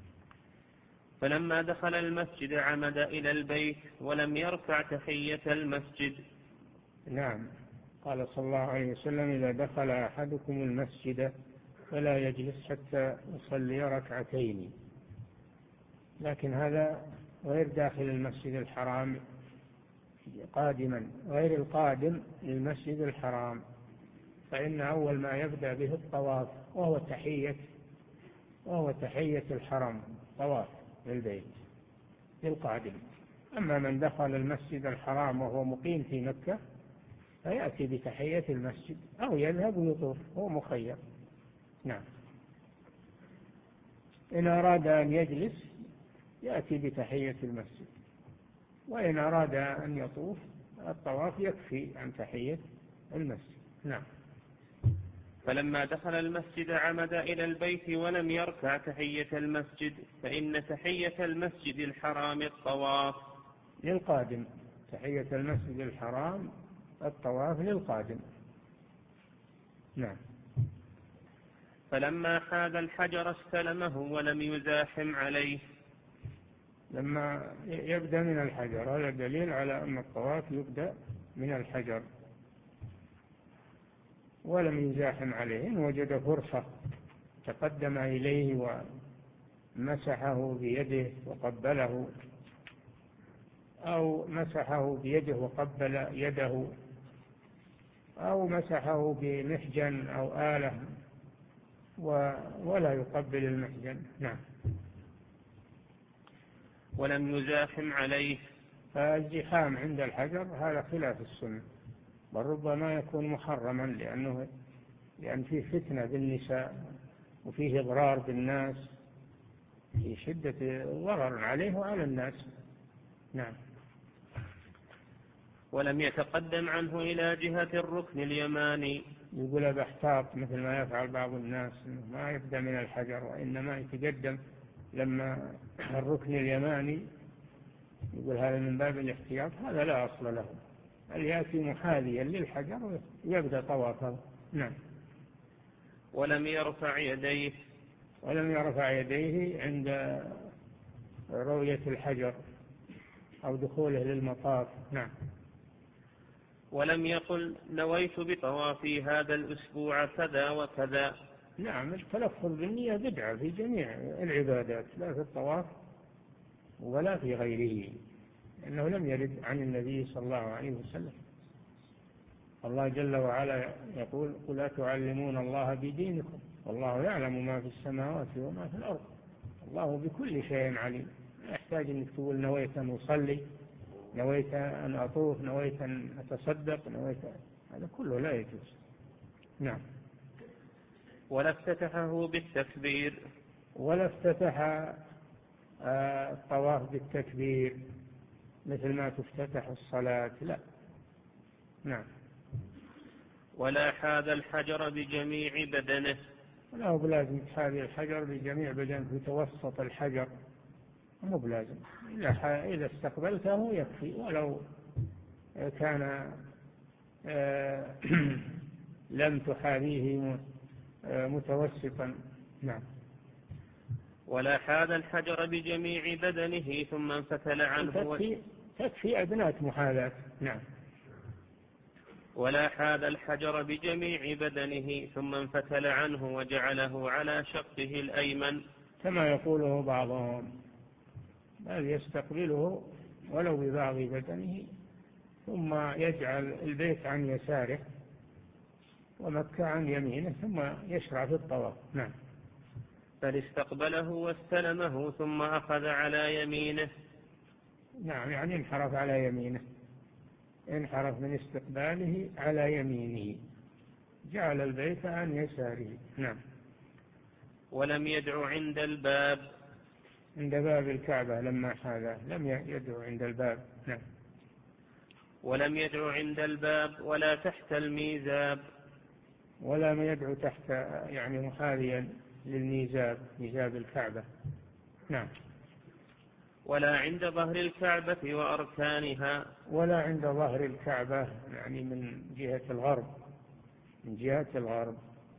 فلما دخل المسجد عمد إلى البيت ولم يركع تحية المسجد. نعم، قال صلى الله عليه وسلم إذا دخل أحدكم المسجد فلا يجلس حتى يصلي ركعتين. لكن هذا غير داخل المسجد الحرام قادما، غير القادم للمسجد الحرام، فإن أول ما يبدأ به الطواف وهو تحية وهو تحية الحرم، طواف للبيت للقادم. أما من دخل المسجد الحرام وهو مقيم في مكة فيأتي بتحية المسجد أو يذهب ويطوف، هو مخير. نعم. إن أراد أن يجلس يأتي بتحية المسجد، وإن أراد أن يطوف الطواف يكفي عن تحية المسجد. نعم. فلما دخل المسجد عمد إلى البيت ولم يركع تحية المسجد، فإن تحية المسجد الحرام الطواف للقادم. تحية المسجد الحرام الطواف للقادم. نعم. فلما حاذ الحجر استلمه ولم يزاحم عليه. لما يبدأ من الحجر، هذا دليل على أن الطواف يبدأ من الحجر، ولم يزاحم عليه. إن وجد فرصة تقدم إليه ومسحه بيده وقبله، أو مسحه بيده وقبل يده، أو مسحه بمحجن أو آلة ولا يقبل المحجن. نعم. ولم يزاحم عليه. فالزحام عند الحجر هذا خلاف السنة، بل ربما يكون محرما، لأنه لأن فيه فتنة بالنساء وفيه إضرار بالناس، في شدة ضرر عليه وعلى الناس. نعم. ولم يتقدم عنه إلى جهة الركن اليماني. يقول باحتاط مثل ما يفعل بعض الناس، ما يبدأ من الحجر وإنما يتقدم لما الركن اليماني، يقول هذا من باب الاحتياط. هذا لا أصل له، بل يأتي محاذيا للحجر ويبدأ طوافه. نعم. ولم يرفع يديه. ولم يرفع يديه عند رؤية الحجر أو دخوله للمطاف. نعم. ولم يقل نويت بطوافي هذا الأسبوع كذا وكذا. نعم، التلفظ بالنية بدعة في جميع العبادات، لا في الطواف ولا في غيره، لأنه لم يرد عن النبي صلى الله عليه وسلم. الله جل وعلا يقول قل أتعلمون الله بدينكم والله يعلم ما في السماوات وما في الأرض الله بكل شيء عليم. لا يحتاج أن تقول نويت أن أصلي، نويت أن أطوف، نويت أن أتصدق، نويت، هذا كله لا يجوز. نعم. ولا افتتحه بالتكبير. ولا افتتح الطواف بالتكبير مثل ما تفتتح الصلاة، لا. نعم. ولا حاذ الحجر بجميع بدنه. لا هو بلازم تحاذي الحجر بجميع بدنه في توسط الحجر، مو بلازم. إذا استقبلته يكفي، ولو كان لم تحاذيه متوسطا. نعم. ولا حاذ الحجر بجميع بدنه ثم انفتل عنه. تكفي, تكفي أدناة محاذاة. نعم. ولا حاذ الحجر بجميع بدنه ثم انفتل عنه وجعله على شقه الأيمن كما يقوله بعضهم، بل يستقبله ولو ببعض بدنه ثم يجعل البيت عن يساره ومكة عن يمينه ثم يشرع في الطواف. نعم. بل استقبله واستلمه ثم أخذ على يمينه. نعم، يعني انحرف على يمينه، انحرف من استقباله على يمينه، جعل البيت عن يساره. نعم. ولم يدع عند الباب. عند باب الكعبة لما حاذاه لم يدعو عند الباب. نعم. ولم يدعو عند الباب ولا تحت الميزاب. ولا ما يدعو تحت، يعني محاذيا للميزاب، ميزاب الكعبة. نعم. ولا عند ظهر الكعبة وأركانها. ولا عند ظهر الكعبة، يعني من جهة الغرب، من جهة الغرب،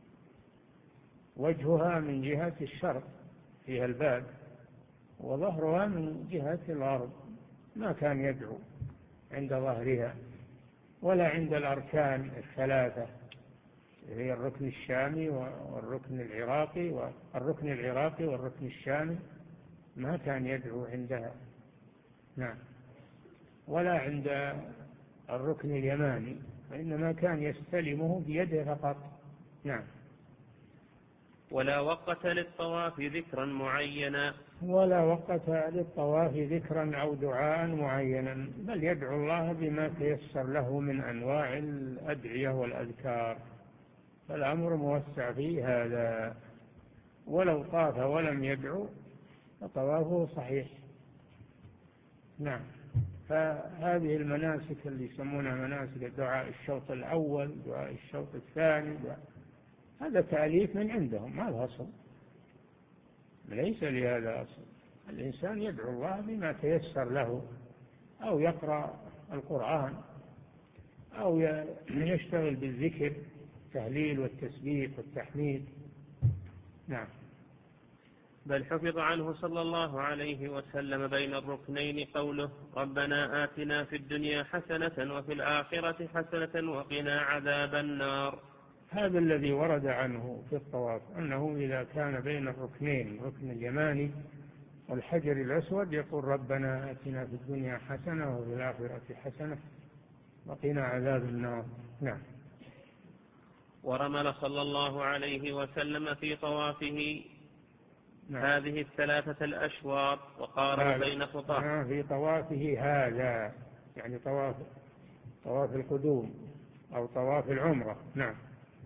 وجهها من جهة الشرق فيها الباب، وظهرها من جهة الغرب، ما كان يدعو عند ظهرها. ولا عند الأركان الثلاثة، هي الركن الشامي والركن العراقي والركن العراقي والركن الشامي، ما كان يدعو عندها. نعم. ولا عند الركن اليماني، وإنما كان يستلمه بيده فقط. نعم. ولا وقت للطواف ذكرا معينا. ولا وقت للطواف ذكرا أو دعاء معينا، بل يدعو الله بما تيسر له من أنواع الأدعية والأذكار، فالأمر موسع في هذا. ولو طاف ولم يدعو فطوافه صحيح. نعم. فهذه المناسك اللي يسمونها مناسك الدعاء الشوط الأول، دعاء الشوط الثاني، دعاء، هذا تأليف من عندهم، ما له أصل، ليس لهذا أصل. الإنسان يدعو الله بما تيسر له، أو يقرأ القرآن، أو يشتغل بالذكر، التهليل والتسبيح والتحميد. نعم. بل حفظ عنه صلى الله عليه وسلم بين الركنين قوله: ربنا آتنا في الدنيا حسنة وفي الآخرة حسنة وقنا عذاب النار. هذا الذي ورد عنه في الطواف، أنه إذا كان بين الركنين، الركن اليماني والحجر الأسود، يقول ربنا آتنا في الدنيا حسنة وفي الآخرة حسنة وقنا عذاب النار. نعم. ورمل صلى الله عليه وسلم في طوافه نعم. هذه الثلاثة الأشواط وقارب بين خطاه. في طوافه هذا يعني طواف طواف القدوم أو طواف العمرة. نعم.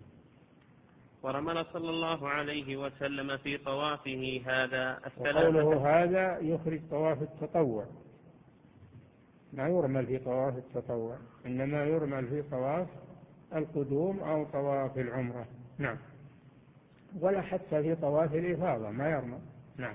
ورمل صلى الله عليه وسلم في طوافه هذا الثلاثة. وقوله هذا يخرج طواف التطوع، ما يرمل في طواف التطوع، إنما يرمل في طواف القدوم أو طواف العمرة. نعم. ولا حتى في طواف الإفاضة ما يرمل. نعم.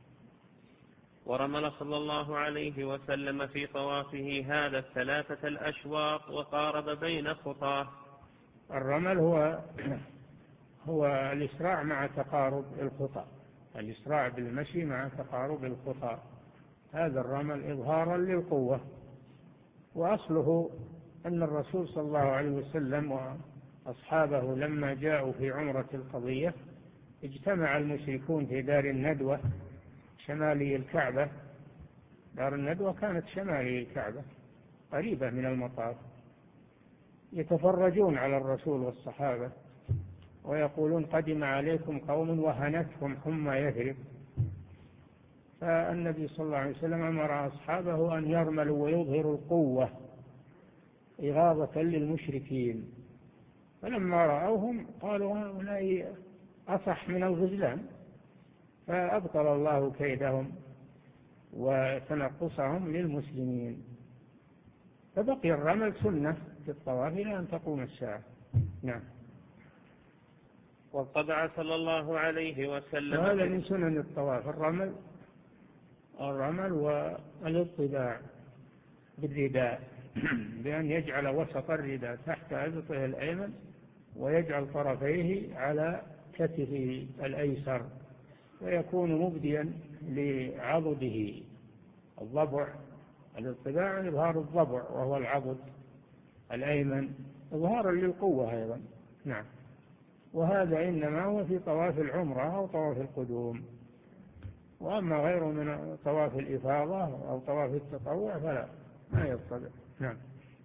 ورمل صلى الله عليه وسلم في طوافه هذا الثلاثة الأشواط وقارب بين خطاه. الرمل هو هو الإسراع مع تقارب الخطى، الإسراع بالمشي مع تقارب الخطى، هذا الرمل إظهارا للقوة. وأصله أن الرسول صلى الله عليه وسلم وأصحابه لما جاءوا في عمرة القضية اجتمع المشركون في دار الندوة شمالي الكعبة. دار الندوة كانت شمالي الكعبة قريبة من المطاف، يتفرجون على الرسول والصحابة ويقولون قدم عليكم قوم وهنتهم حمى يثرب. فالنبي صلى الله عليه وسلم أمر أصحابه أن يرملوا ويظهروا القوة إغاظة للمشركين، فلما رأوهم قالوا هؤلاء أصح من الغزلان، فأبطل الله كيدهم وتنقصهم للمسلمين. فبقي الرمل سنة في الطواف إلى أن تقوم الساعة. نعم. وطبع صلى الله عليه وسلم. وهذا من سنن الطواف الرمل الرمل والاطباع بالرداء بأن يجعل وسط الرداء تحت إبطه الأيمن ويجعل طرفيه على كتفه الأيسر ويكون مبديا لعضده الضبع. الاطباع إظهار الضبع وهو العضد الأيمن إظهارا للقوة أيضا. نعم. وهذا إنما هو في طواف العمرة أو طواف القدوم، وأما غيره من طواف الإفاضة أو طواف التطوع فلا ما يطبع. نعم.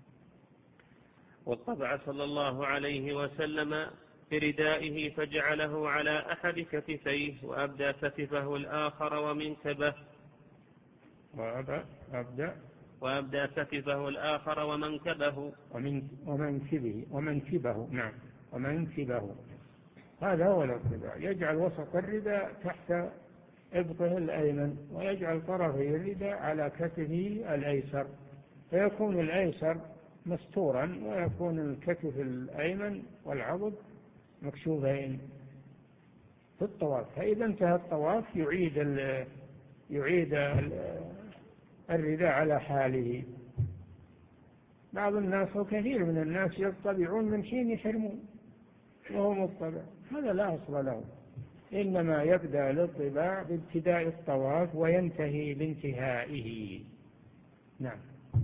والطبع صلى الله عليه وسلم بردائه فجعله على أحد كتفيه وأبدى كتفه الآخر ومنكبه وأبدى وأبدى كتفه الآخر ومنكبه ومن ومنكبه ومنكبه نعم ومنكبه. هذا هو الارتداء، يجعل وسط الرداء تحت إبطه الأيمن ويجعل طرفي الرداء على كتفه الأيسر فيكون الأيسر مستورا ويكون الكتف الأيمن والعضد مكشوفين في الطواف. فإذا انتهى الطواف يعيد ال يعيد الرداء على حاله. بعض الناس وكثير من الناس يطبعون من حين يحرمون وهو مطبع، هذا لا أصل له، إنما يبدأ الاطباع بابتداء الطواف وينتهي بانتهائه. نعم.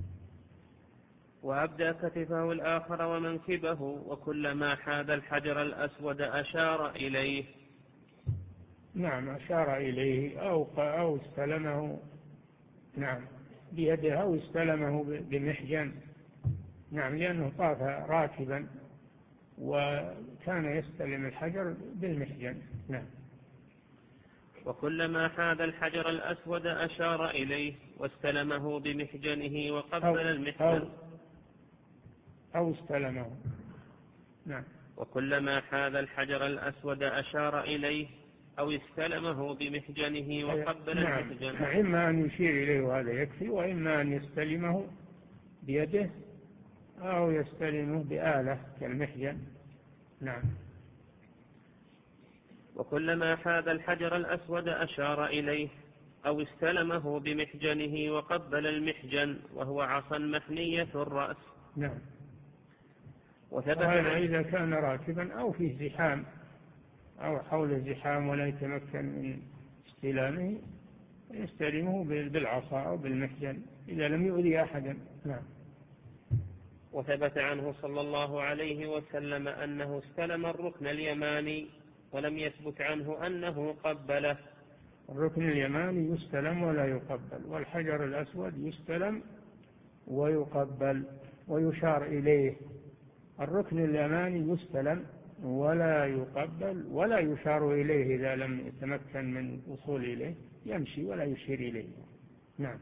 وأبدى كتفه الآخر ومنكبه وكلما حاذ الحجر الأسود أشار إليه. نعم أشار إليه أو أو استلمه نعم بيده أو استلمه بمحجن. نعم لأنه طاف راكبا وكان يستلم الحجر بالمحجن. نعم. وكلما حاذ الحجر الأسود أشار إليه واستلمه بمحجنه وقبل المحجن أو, أو استلمه. نعم. وكلما حاذ الحجر الأسود أشار إليه أو استلمه بمحجنه وقبل نعم. المحجن. إما أن يشير إليه وهذا يكفي، وإما أن يستلمه بيده أو يستلمه بآلة كالمحجن. نعم. وكلما حاذ الحجر الأسود أشار إليه أو استلمه بمحجنه وقبل المحجن وهو عصا محنية الرأس. نعم. وهذا إذا كان راكبا أو في زحام أو حول الزحام ولا يتمكن من استلامه يستلمه بالعصا أو بالمحجن إذا لم يؤذي أحدا. نعم. وثبت عنه صلى الله عليه وسلم أنه استلم الركن اليماني ولم يثبت عنه أنه قبله. الركن اليماني يستلم ولا يقبل، والحجر الأسود يستلم ويقبل ويشار إليه. الركن اليماني يستلم ولا يقبل ولا يشار إليه إذا لم يتمكن من وصول إليه، يمشي ولا يشير إليه. نعم.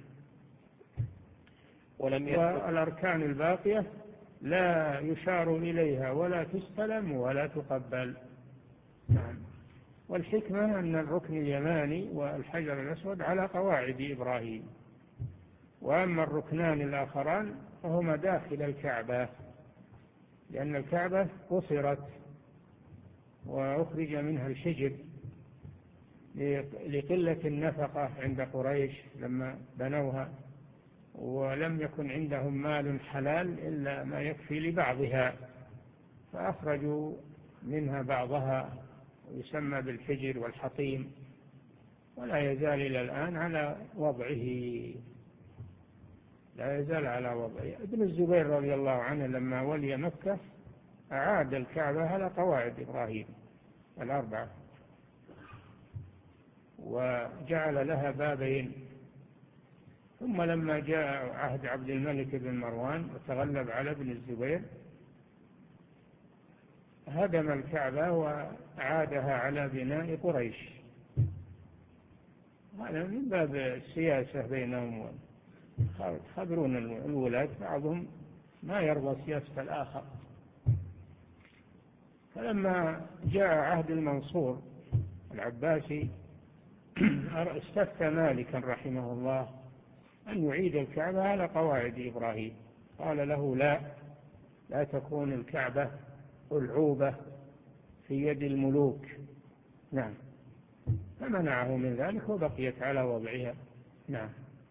ولم والأركان الباقية لا يشار إليها ولا تستلم ولا تقبل. نعم. والحكمة أن الركن اليماني والحجر الأسود على قواعد إبراهيم، وأما الركنان الآخران فهما داخل الكعبة، لأن الكعبة قصرت وأخرج منها الحجر لقلة النفقة عند قريش لما بنوها، ولم يكن عندهم مال حلال إلا ما يكفي لبعضها فأخرجوا منها بعضها ويسمى بالحجر والحطيم، ولا يزال إلى الآن على وضعه، لا يزال على وضعه. ابن الزبير رضي الله عنه لما ولي مكة أعاد الكعبة على قواعد إبراهيم الأربعة وجعل لها بابين، ثم لما جاء عهد عبد الملك بن مروان وتغلب على ابن الزبير هدم الكعبة وأعادها على بناء قريش. هذا من باب السياسة بينهم، خبرون الولاة بعضهم ما يرضى سياسة الآخر. فلما جاء عهد المنصور العباسي استفتى مالكا رحمه الله أن يعيد الكعبة على قواعد إبراهيم، قال له لا لا تكون الكعبة ألعوبة في يد الملوك. نعم، فمنعه من ذلك وبقيت على وضعها. نعم.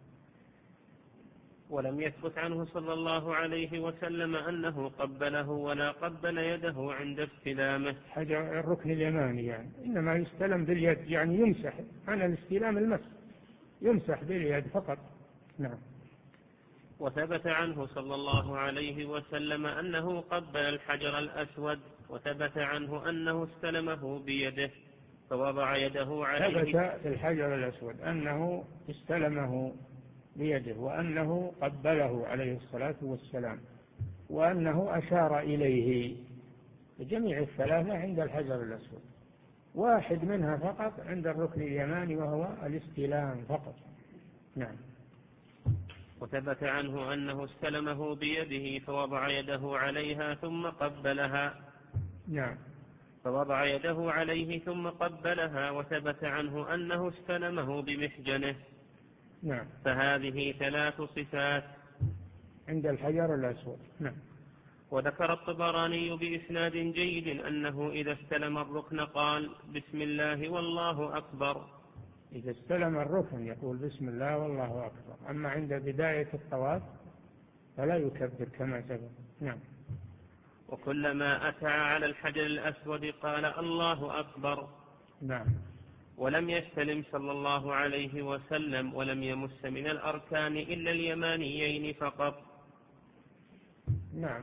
ولم يثبت عنه صلى الله عليه وسلم أنه قبله ولا قبل يده عند استلامه. حجر الركن اليماني يعني إنما يستلم باليد، يعني يمسح عن الاستلام المسح، يمسح باليد فقط. نعم. وثبت عنه صلى الله عليه وسلم أنه قبل الحجر الأسود، وثبت عنه أنه استلمه بيده فوضع يده عليه. ثبت في الحجر الأسود أنه استلمه بيده، وأنه قبله عليه الصلاة والسلام، وأنه أشار إليه. جميع الثلاثة عند الحجر الأسود، واحد منها فقط عند الركن اليماني وهو الاستلام فقط. نعم. وثبت عنه أنه استلمه بيده فوضع يده عليها ثم قبلها. نعم. فوضع يده عليه ثم قبلها. وثبت عنه أنه استلمه بمحجنه. نعم. فهذه ثلاث صفات عند الحجر الأسود. نعم. وذكر الطبراني بإسناد جيد أنه إذا استلم الركن قال بسم الله والله أكبر. إذا استلم الركن يقول بسم الله والله أكبر، أما عند بداية الطواف فلا يكبر كما سبق. نعم. وكلما أتى على الحجر الأسود قال الله أكبر. نعم. ولم يستلم صلى الله عليه وسلم ولم يمس من الأركان إلا اليمانيين فقط. نعم.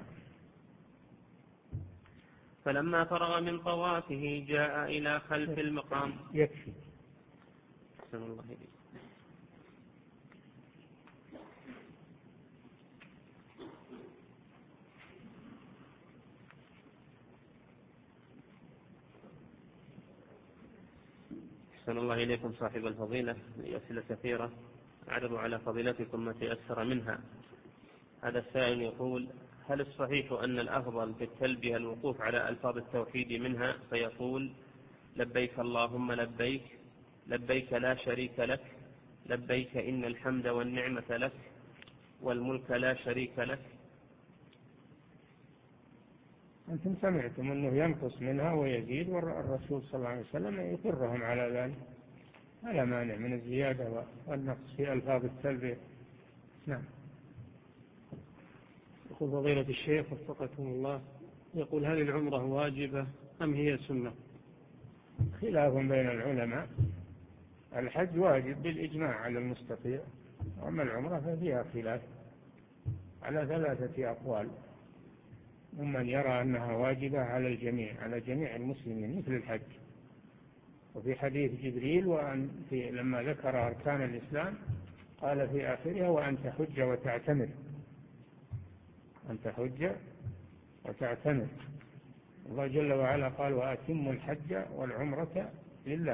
فلما فرغ من طوافه جاء إلى خلف المقام. يكفي. أحسن الله إليك. أحسن الله إليكم صاحب الفضيلة. أسئلة كثيرة أعرض على فضيلتكم ما تيسر منها. هذا السائل يقول: هل الصحيح أن الأفضل في التلبية الوقوف على ألفاظ التوحيد منها، فيقول لبيك اللهم لبيك، لبيك لا شريك لك، لبيك إن الحمد والنعمة لك، والملك لا شريك لك؟ أنتم سمعتم أنه ينقص منها ويزيد، والرسول صلى الله عليه وسلم يقرهم على ذلك، ولا مانع من الزيادة والنقص في ألفاظ التلبية. نعم. يقول فضيلة الشيخ وفقكم الله، يقول هل العمرة واجبة أم هي سنة؟ خلاف بين العلماء. الحج واجب بالإجماع على المستطيع، وأما العمرة ففيها خلاف على ثلاثة أقوال، ومن يرى أنها واجبة على الجميع، على جميع المسلمين مثل الحج. وفي حديث جبريل وأن في لما ذكر أركان الإسلام قال في آخرها وأن تحج وتعتمر، أن تحج وتعتمر. الله جل وعلا قال وأتموا الحج والعمرة لله.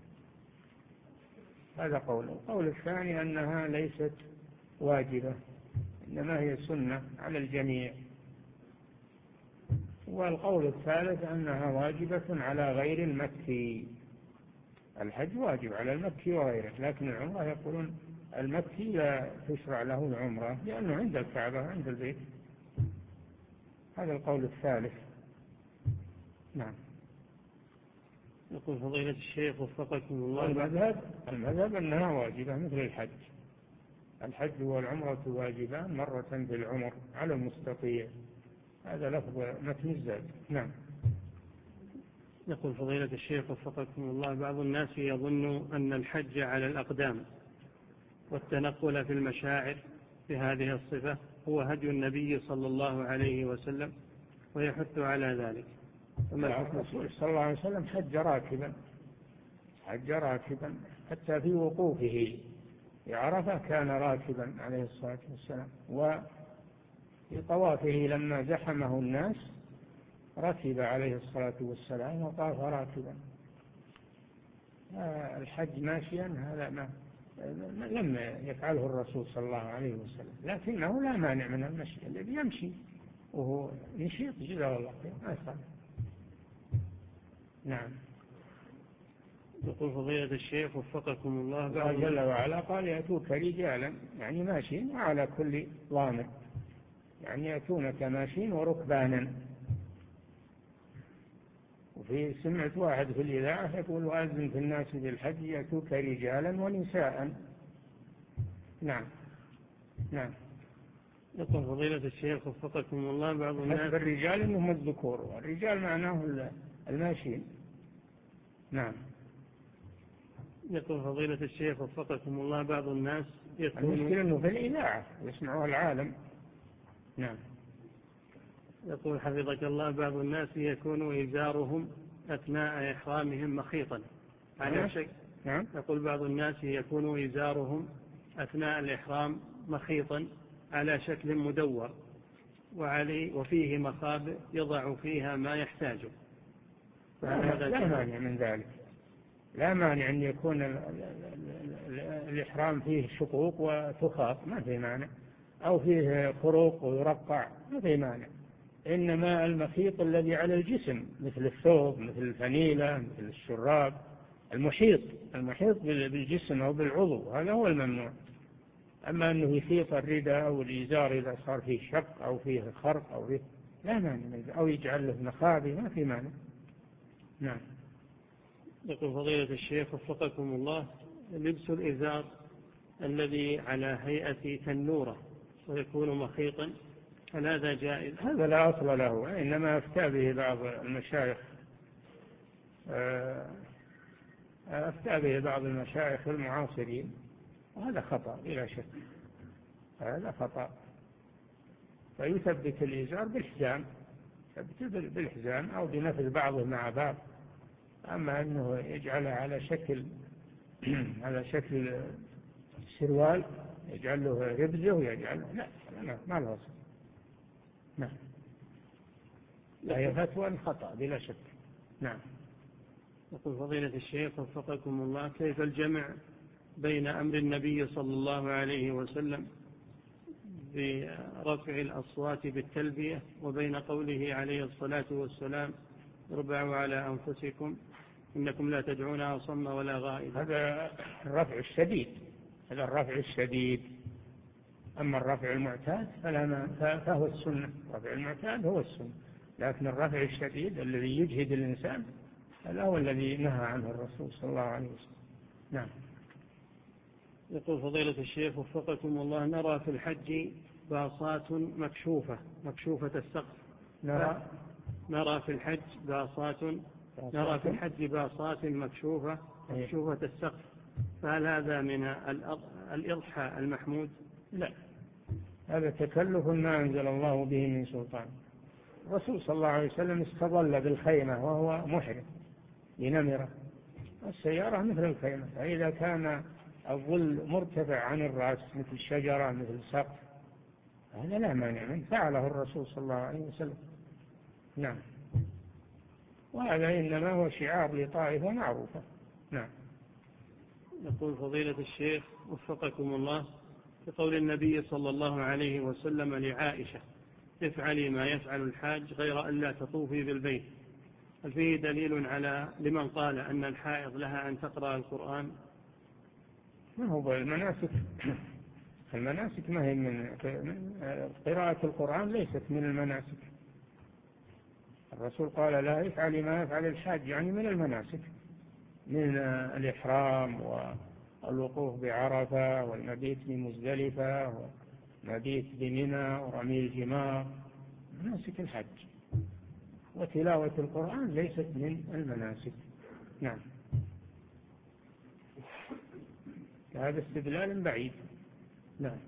هذا قول. القول الثاني أنها ليست واجبة، إنما هي سنة على الجميع. والقول الثالث أنها واجبة على غير المكي. الحج واجب على المكي وغيره، لكن العمرة يقولون المكي لا تشرع له العمرة لأنه عند الكعبة عند البيت. هذا القول الثالث. نعم. يقول فضيلة الشيخ وفقكم الله، المذهب المذهب أنها واجبة مثل الحج. الحج والعمرة واجبان مرة بالعمر على المستطيع. هذا لفظ متن الزاد. نعم. يقول فضيلة الشيخ وفقكم الله، بعض الناس يظن أن الحج على الأقدام والتنقل في المشاعر بهذه الصفة هو هدي النبي صلى الله عليه وسلم، ويحث على ذلك. الرسول صلى الله عليه وسلم حج راكبا، حج راكبا حتى في وقوفه في عرفة كان راكبا عليه الصلاة والسلام، وفي طوافه لما زحمه الناس ركب عليه الصلاة والسلام وطاف راكبا. الحج ماشيا هذا ما لم يفعله الرسول صلى الله عليه وسلم، لكنه لا مانع من المشي. الذي يمشي وهو يشيط جزاه الله خير ما يصلي. نعم. يقول فضيلة الشيخ وفقكم الله، الله جل وعلا قال يأتوك رجالا، يعني ماشين، وعلى كل ضامن، يعني يأتونك ماشين وركبانا. وفي سمعت واحد في الإذاعة يقول وأذن في الناس بالحج يأتوك رجالا ونساء. نعم نعم. يقول فضيلة الشيخ وفقكم الله بعض الناس حسب الرجال إنهم الذكور، والرجال معناه الماشين. نعم. يقول فضيلة الشيخ وفقكم الله بعض الناس يكون المشكلة أنه في الإذاعة يسمعها العالم. نعم. يقول حفظك الله بعض الناس يكون إزارهم أثناء إحرامهم مخيطا على شكل. نعم. يقول بعض الناس يكون إزارهم أثناء الإحرام مخيطا على شكل مدور وعليه وفيه مخابئ يضع فيها ما يحتاجه. لا مانع من ذلك، لا مانع أن يكون الإحرام فيه شقوق وتخاط، ما في مانع، أو فيه خروق ويرقع، ما في مانع. إنما المخيط الذي على الجسم مثل الثوب مثل الفنيلة مثل الشراب المحيط المحيط بالجسم أو بالعضو هذا هو الممنوع. أما أنه يخيط الرداء أو الإزار إذا صار فيه شق أو فيه خرق أو فيه لا مانع، أو يجعل له مخابئ ما في مانع. نعم. يقول فضيلة الشيخ وفقكم الله لبس الإزار الذي على هيئة تنورة ويكون مخيطا هل هذا جائز؟ هذا لا أصل له، إنما أفتى به بعض المشايخ أفتى به بعض المشايخ المعاصرين، وهذا خطأ بلا شك، هذا خطأ. فيثبت الإزار بالحزام، يثبت بالحزام أو بنفذ بعضه مع بعض. أما أنه يجعلها على شكل على شكل سروال يجعل له ربزه ويجعله لا لا ما له أصل. نعم. هي فتوى خطأ بلا شك. نعم. يقول فضيلة الشيخ وفقكم الله كيف الجمع بين أمر النبي صلى الله عليه وسلم برفع الأصوات بالتلبية وبين قوله عليه الصلاة والسلام اربعوا على أنفسكم إنكم لا تدعونها صم ولا غائب؟ هذا الرفع الشديد، هذا الرفع الشديد. أما الرفع المعتاد فلا فهو السنة، الرفع المعتاد هو السنة، لكن الرفع الشديد الذي يجهد الإنسان هذا هو الذي نهى عنه الرسول صلى الله عليه وسلم. نعم. يقول فضيلة الشيخ وفقكم الله نرى في الحج باصات مكشوفة مكشوفة السقف. نرى نرى في الحج باصات نرى في الحج باصات مكشوفة مكشوفة السقف، فهل هذا من الإضحى المحمود؟ لا، هذا تكلف ما أنزل الله به من سلطان. الرسول صلى الله عليه وسلم استظل بالخيمة وهو محرم بنمرة، السيارة مثل الخيمة، فإذا كان الظل مرتفع عن الرأس مثل الشجرة مثل السقف هذا لا مانع منه، فعله الرسول صلى الله عليه وسلم. نعم. وهذا إنما هو شعار لطائفة معروفة. نعم. يقول فضيلة الشيخ وفقكم الله بقول النبي صلى الله عليه وسلم لعائشة افعلي ما يفعل الحاج غير أن لا تطوفي بالبيت، هل فيه دليل على لمن قال أن الحائض لها أن تقرأ القرآن؟ ما هو المناسك، المناسك ما هي من قراءة القرآن، ليست من المناسك. الرسول قال لا افعلي ما يفعل الحاج، يعني من المناسك، من الإحرام والوقوف بعرفة والمبيت بمزدلفة والمبيت بمنى ورمي الجمار، مناسك الحج. وتلاوة القرآن ليست من المناسك. نعم. هذا استدلال بعيد. نعم.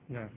نعم.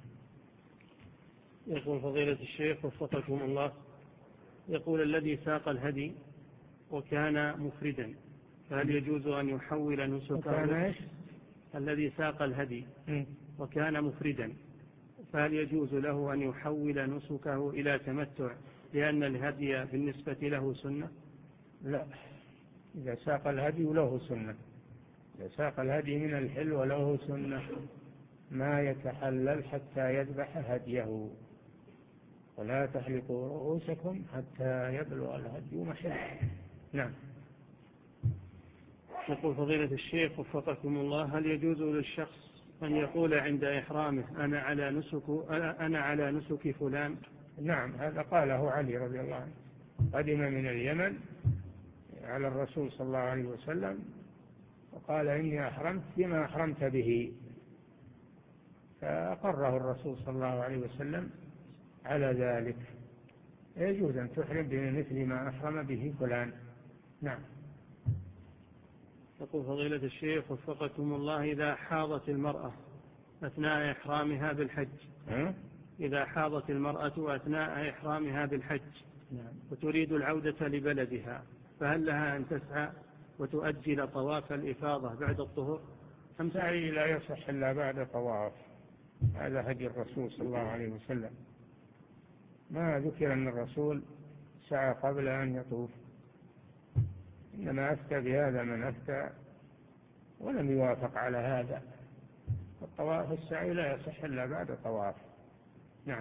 يقول فضيلة الشيخ وفقكم الله، يقول الذي ساق الهدي وكان مفردا فهل يجوز أن يحول نسكه؟ الذي ساق الهدي وكان مفردا فهل يجوز له أن يحول نسكه إلى تمتع لأن الهدي بالنسبة له سنة؟ لا، إذا ساق الهدي له سنة، إذا ساق الهدي من الحل وله سنة ما يتحلل حتى يذبح هديه، ولا تحلقوا رؤوسكم حتى يبلغ الهدي محله. نعم. يقول فضيلة الشيخ وفقكم الله، هل يجوز للشخص أن يقول عند إحرامه أنا على نسك أنا على نسك فلان؟ نعم، هذا قاله علي رضي الله عنه، قدم من اليمن على الرسول صلى الله عليه وسلم وقال إني أحرمت بما أحرمت به، فأقره الرسول صلى الله عليه وسلم على ذلك. يجوز أن تحرم بمثل ما أحرم به فلان. نعم. يقول فضيلة الشيخ وفقكم الله، إذا حاضت المرأة أثناء إحرامها بالحج أه؟ إذا حاضت المرأة أثناء إحرامها بالحج نعم. وتريد العودة لبلدها فهل لها أن تسعى وتؤجل طواف الإفاضة بعد الطهور؟ أم سعي لا يصح إلا بعد طواف، هذا هدي الرسول صلى الله عليه وسلم، ما ذكر أن الرسول سعى قبل أن يطوف، إنما أفتى بهذا من أفتى ولم يوافق على هذا، الطواف السعي لا يصح إلا بعد طواف. نعم.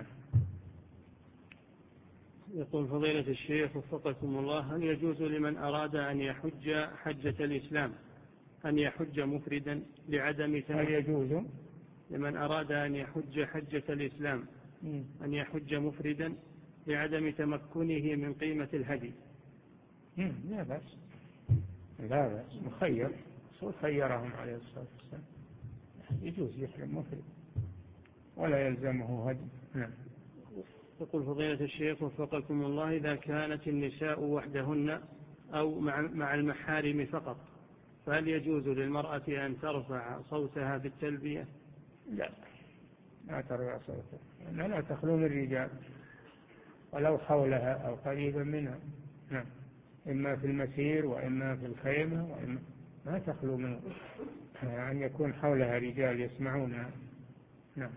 يقول فضيلة الشيخ وفقكم الله، هل يجوز لمن أراد أن يحج حجة الإسلام أن يحج مفردا لعدم هل يجوز لمن أراد أن يحج حجة الإسلام أن يحج مفردا لعدم تمكنه من قيمة الهدي؟ لا بأس، لا بأس، مخير، خيرهم عليه الصلاة والسلام، يجوز يحرم مفرد ولا يلزمه هدي. نعم. يقول فضيلة الشيخ وفقكم الله، إذا كانت النساء وحدهن أو مع المحارم فقط فهل يجوز للمرأة أن ترفع صوتها بالتلبية؟ لا، لا ترفع صوتها، لأنها لا تخلو من الرجال ولو حولها أو قريبا منها. نعم. إما في المسير وإما في الخيمة، وإما ما تخلو من أن يكون حولها رجال يسمعونها. نعم.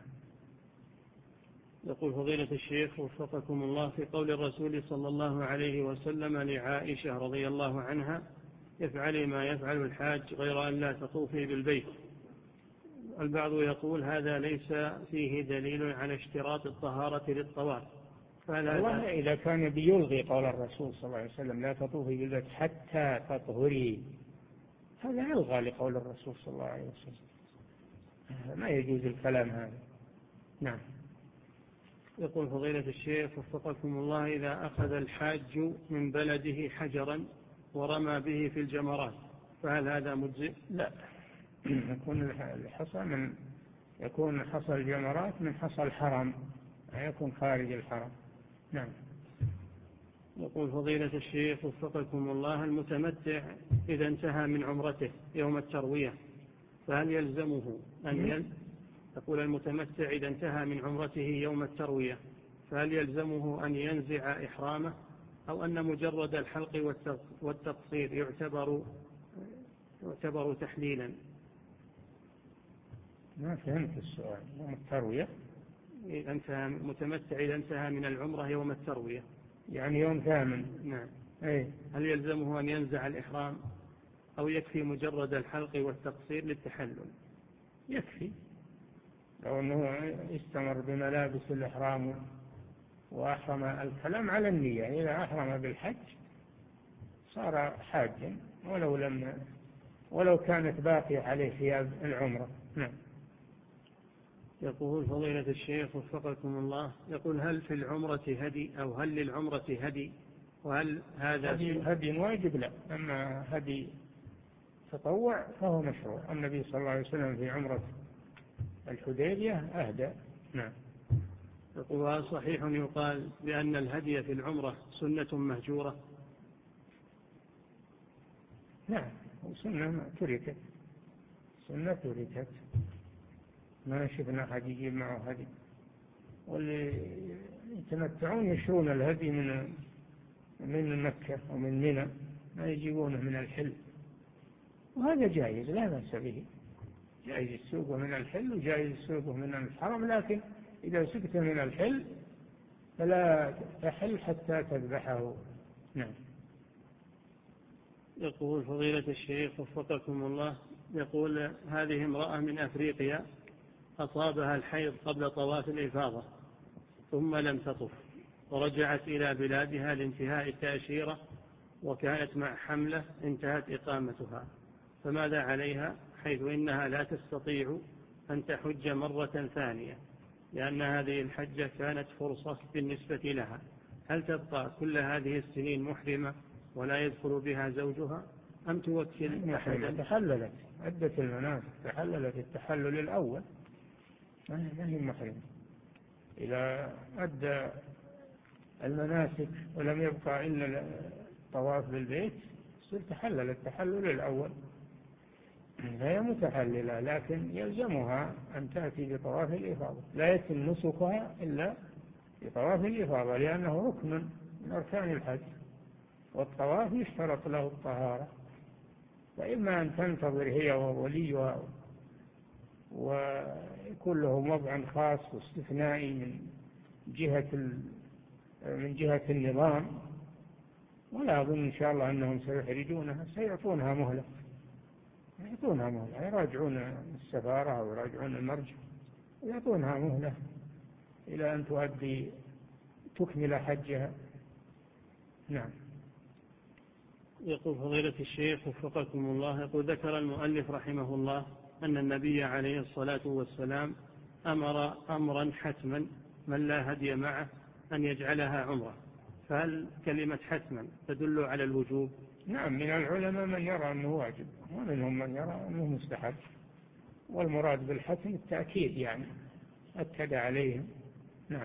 يقول فضيلة الشيخ وفقكم الله، في قول الرسول صلى الله عليه وسلم لعائشة رضي الله عنها افعلي ما يفعل الحاج غير أن لا تطوفي بالبيت، البعض يقول هذا ليس فيه دليل على اشتراط الطهارة للطواف، والله إذا كان بيلغي قول الرسول صلى الله عليه وسلم لا تطوفي بالبيت حتى تطهري، هذا يلغى لقول الرسول صلى الله عليه وسلم، ما يجوز الكلام هذا. نعم. يقول فضيلة الشيخ وفقكم الله، إذا أخذ الحاج من بلده حجرا ورمى به في الجمرات فهل هذا مجزئ؟ لا، يكون الحصى من يكون حصى الجمرات من حصى الحرم، لا يكون خارج الحرم. نعم. يقول فضيلة الشيخ وفقكم الله، المتمتع إذا انتهى من عمرته يوم التروية فهل يلزمه أن يل... يقول المتمتع إذا انتهى من عمرته يوم التروية فهل يلزمه أن ينزع إحرامه أو أن مجرد الحلق والتقصير يعتبر يعتبر تحليلا؟ ما فهمت السؤال. يوم التروية إذا انتهى متمتع إذا انتهى من العمرة يوم التروية يعني يوم ثامن. نعم. أي. هل يلزمه أن ينزع الإحرام أو يكفي مجرد الحلق والتقصير للتحلل؟ يكفي لو أنه استمر بملابس الإحرام وأحرم. الكلام على النية، إذا أحرم بالحج صار حاجا ولو لم ولو كانت باقية عليه ثياب العمرة. نعم. يقول فضيلة الشيخ وفقكم الله، يقول هل في العمرة هدي أو هل للعمرة هدي وهل هذا هدي, هدي واجب؟ لا، أما هدي تطوع فهو مشروع. النبي صلى الله عليه وسلم في عمرة الحديبية أهدى. نعم. يقول صحيح يقال بأن الهدي في العمرة سنة مهجورة؟ نعم، سنة تركت، سنة تركت. ما شفنا أحد يجيب معه هدي، واللي يتمتعون يشرون الهدي من من مكة ومن منى، ما يجيبونه من الحل، وهذا جائز لا بأس به، جائز السوق من الحل وجائز السوق من الحرم، لكن إذا سكت من الحل فلا تحل حتى تذبحه. نعم. يقول فضيلة الشيخ وفقكم الله، يقول هذه امرأة من أفريقيا أصابها الحيض قبل طواف الإفاضة ثم لم تطف، ورجعت إلى بلادها لانتهاء التأشيرة، وكانت مع حملة انتهت إقامتها، فماذا عليها حيث إنها لا تستطيع أن تحج مرة ثانية لأن هذه الحجة كانت فرصة بالنسبة لها؟ هل تبقى كل هذه السنين محرمة ولا يدخل بها زوجها أم توكل أحدا؟ تحللت عدة المناسك، تحللت التحلل الأول، ما هي محرمة. إذا أدى المناسك ولم يبقى إلا الطواف بالبيت يصير تحلل التحلل الأول، هي متحللة، لكن يلزمها أن تأتي بطواف الإفاضة، لا يتم نسكها إلا بطواف الإفاضة لأنه ركن من أركان الحج، والطواف يشترط له الطهارة، فإما أن تنتظر هي ووليها ويكون له موضع خاص واستثنائي من جهة من جهة النظام، ولا أظن إن شاء الله أنهم سيحرجونها، سيعطونها مهلة، يعطونها مهلة، يراجعون السفارة أو يراجعون المرجع ويعطونها مهلة إلى أن تؤدي تكمل حجها. نعم. يقول فضيلة الشيخ وفقكم الله، يقول ذكر المؤلف رحمه الله أن النبي عليه الصلاة والسلام أمر أمرا حتما من لا هدي معه أن يجعلها عمره، فهل كلمة حتما تدل على الوجوب؟ نعم، من العلماء من يرى أنه واجب ومنهم من يرى أنه مستحب، والمراد بالحتم التأكيد، يعني أكد عليهم. نعم.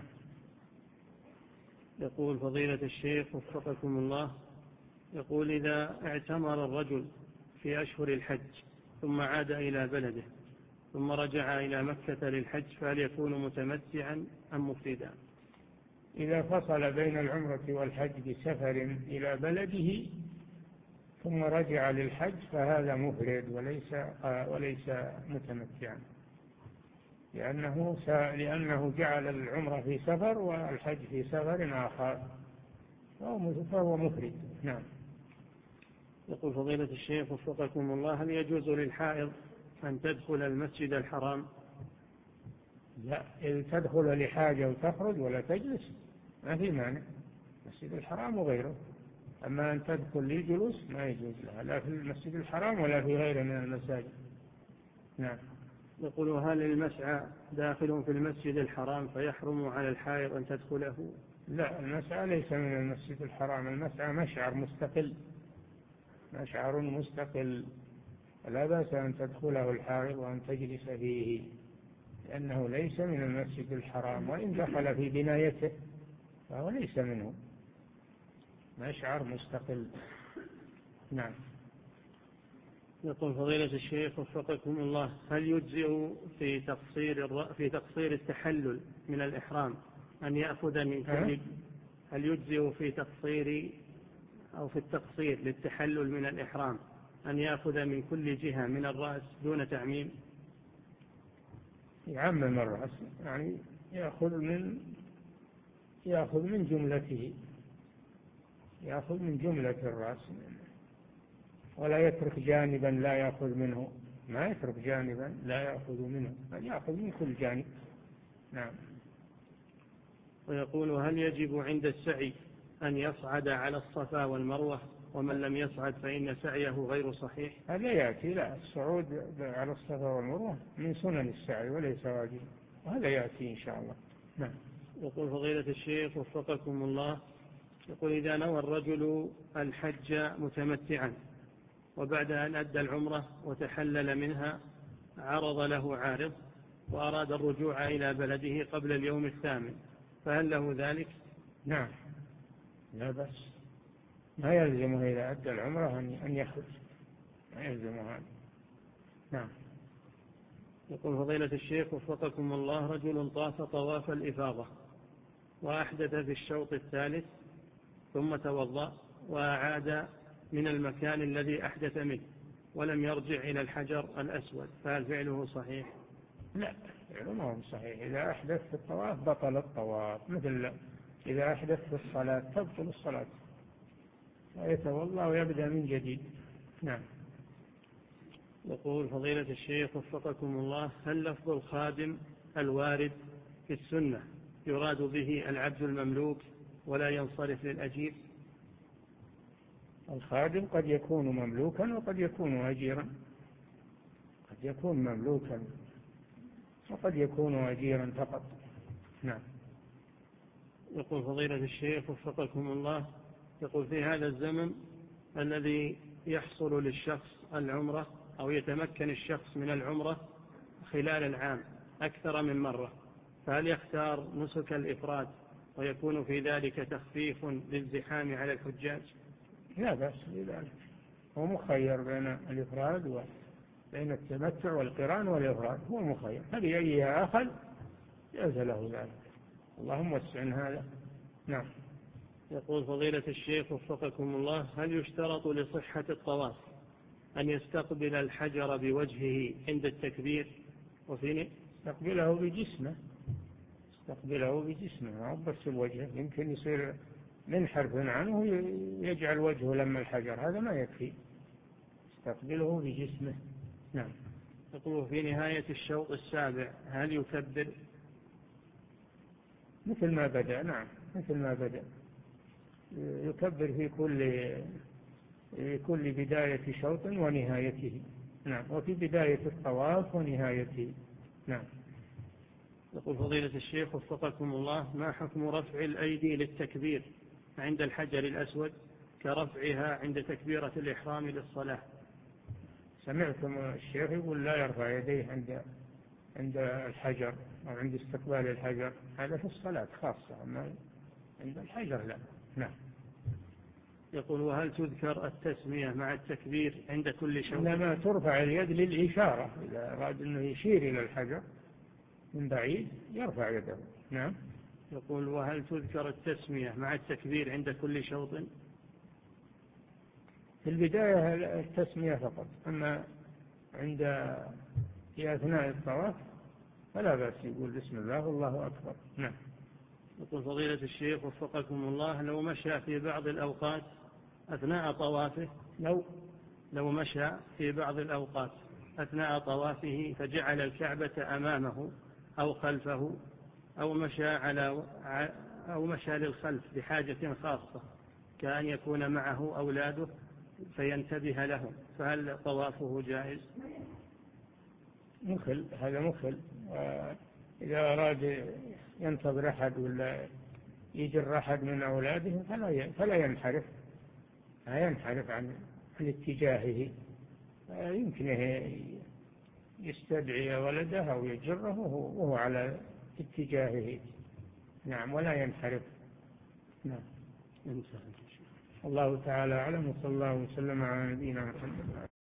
يقول فضيلة الشيخ وفقكم الله، يقول إذا اعتمر الرجل في أشهر الحج ثم عاد إلى بلده ثم رجع إلى مكة للحج فهل يكون متمتعا أم مفردا؟ إذا فصل بين العمرة والحج بسفر إلى بلده ثم رجع للحج فهذا مفرد وليس وليس متمتعا، لأنه لأنه جعل العمرة في سفر والحج في سفر آخر، فهو مفرد. نعم. يقول فضيلة الشيخ وفقكم الله، هل يجوز للحائض أن تدخل المسجد الحرام؟ لا، إذا تدخل لحاجة وتخرج ولا تجلس ما في مانع، المسجد الحرام وغيره، أما أن تدخل للجلوس ما يجوز لها، لا في المسجد الحرام ولا في غيره من المساجد. نعم. يقول هل المسعى داخل في المسجد الحرام فيحرم على الحائض أن تدخله؟ لا، المسعى ليس من المسجد الحرام، المسعى مشعر مستقل، مشعر مستقل، لا بأس أن تدخله الحائض وأن تجلس فيه، لأنه ليس من المسجد الحرام، وإن دخل في بنايته فهو ليس منه، مشعر مستقل. نعم. يقول فضيلة الشيخ وفقكم الله، هل يجزئ في تقصير في تقصير التحلل من الإحرام أن يأخذ من كل هل يجزئ في تقصير أو في التقصير للتحلل من الإحرام أن يأخذ من كل جهة من الرأس دون تعميم؟ يعمم الرأس، يعني يأخذ من يأخذ من جملته، يأخذ من جملة الرأس، ولا يترك جانبا لا يأخذ منه، ما يترك جانبا لا يأخذ منه، بل يأخذ من كل جانب. نعم. ويقول هل يجب عند السعي أن يصعد على الصفا والمروة، ومن لم يصعد فإن سعيه غير صحيح؟ هذا يأتي، لا، الصعود على الصفا والمروة من سنن السعي وليس واجب، وهذا يأتي إن شاء الله. نعم. يقول فضيلة الشيخ وفقكم الله، يقول إذا نوى الرجل الحج متمتعا وبعد أن أدى العمرة وتحلل منها عرض له عارض وأراد الرجوع إلى بلده قبل اليوم الثامن، فهل له ذلك؟ نعم، لا بس، ما يلزمه إذا أدى العمرة أن يخرج، ما يلزمه هذا. نعم. يقول فضيلة الشيخ وفقكم الله، رجل طاف طواف الإفاضة وأحدث في الشوط الثالث ثم توضأ وأعاد من المكان الذي أحدث منه ولم يرجع إلى الحجر الأسود، فهل فعله صحيح؟ لا، فعله ما هو صحيح. إذا أحدث في الطواف بطل الطواف، مثل إذا أحدث في الصلاة تبطل الصلاة، ويتوضأ ويبدأ من جديد. نعم. يقول فضيلة الشيخ وفقكم الله، هل لفظ الخادم الوارد في السنة يراد به العبد المملوك ولا ينصرف للأجير؟ الخادم قد يكون مملوكا وقد يكون أجيرا، قد يكون مملوكا وقد يكون أجيرا فقط. نعم. يقول فضيلة الشيخ وفقكم الله، يقول في هذا الزمن الذي يحصل للشخص العمرة أو يتمكن الشخص من العمرة خلال العام أكثر من مرة، فهل يختار نسك الإفراد ويكون في ذلك تخفيف للزحام على الحجاج؟ لا بأس بذلك، هو مخير بين الإفراد وبين التمتع والقران والإفراد، هو مخير، فبأيها أخذ جاز له ذلك، اللهم وسع هذا. نعم. يقول فضيلة الشيخ وفقكم الله، هل يشترط لصحة الطواف أن يستقبل الحجر بوجهه عند التكبير؟ وفي يستقبله بجسمه، يستقبله بجسمه، ما هو بس الوجه، يمكن يصير منحرف عنه يجعل وجهه لما الحجر، هذا ما يكفي، يستقبله بجسمه. نعم. يقول في نهاية الشوط السابع هل يكبر؟ مثل ما بدأ. نعم، مثل ما بدأ، يكبر في كل في كل بداية شوط ونهايته. نعم، وفي بداية الطواف ونهايته. نعم. يقول فضيلة الشيخ وفقكم الله، ما حكم رفع الأيدي للتكبير عند الحجر الأسود كرفعها عند تكبيرة الإحرام للصلاة؟ سمعتم الشيخ يقول لا يرفع يديه عند عند الحجر أو عند استقبال الحجر، هذا في الصلاة خاصة، أما عند الحجر لا. نعم. يقول وهل تذكر التسمية مع التكبير عند كل شوط؟ إنما ترفع اليد للإشارة، إذا أراد أنه يشير إلى الحجر من بعيد يرفع يده. نعم. يقول وهل تذكر التسمية مع التكبير عند كل شوط؟ في البداية التسمية فقط، أما عند في أثناء الطواف فلا بأس يقول بسم الله والله أكبر. نعم. يقول فضيلة الشيخ وفقكم الله، لو مشى في بعض الأوقات أثناء طوافه لو لو مشى في بعض الأوقات أثناء طوافه فجعل الكعبة أمامه أو خلفه أو مشى على أو مشى للخلف بحاجة خاصة كأن يكون معه أولاده فينتبه لهم، فهل طوافه جائز؟ مخل، هذا مخل. إذا أراد ينتظر أحد ولا يجر أحد من أولاده فلا فلا ينحرف، لا ينحرف عن اتجاهه، يمكن يستدعي ولده أو يجره وهو على اتجاهه. نعم، ولا ينحرف. نعم. الله تعالى أعلم، وصلى الله وسلم على نبينا محمد.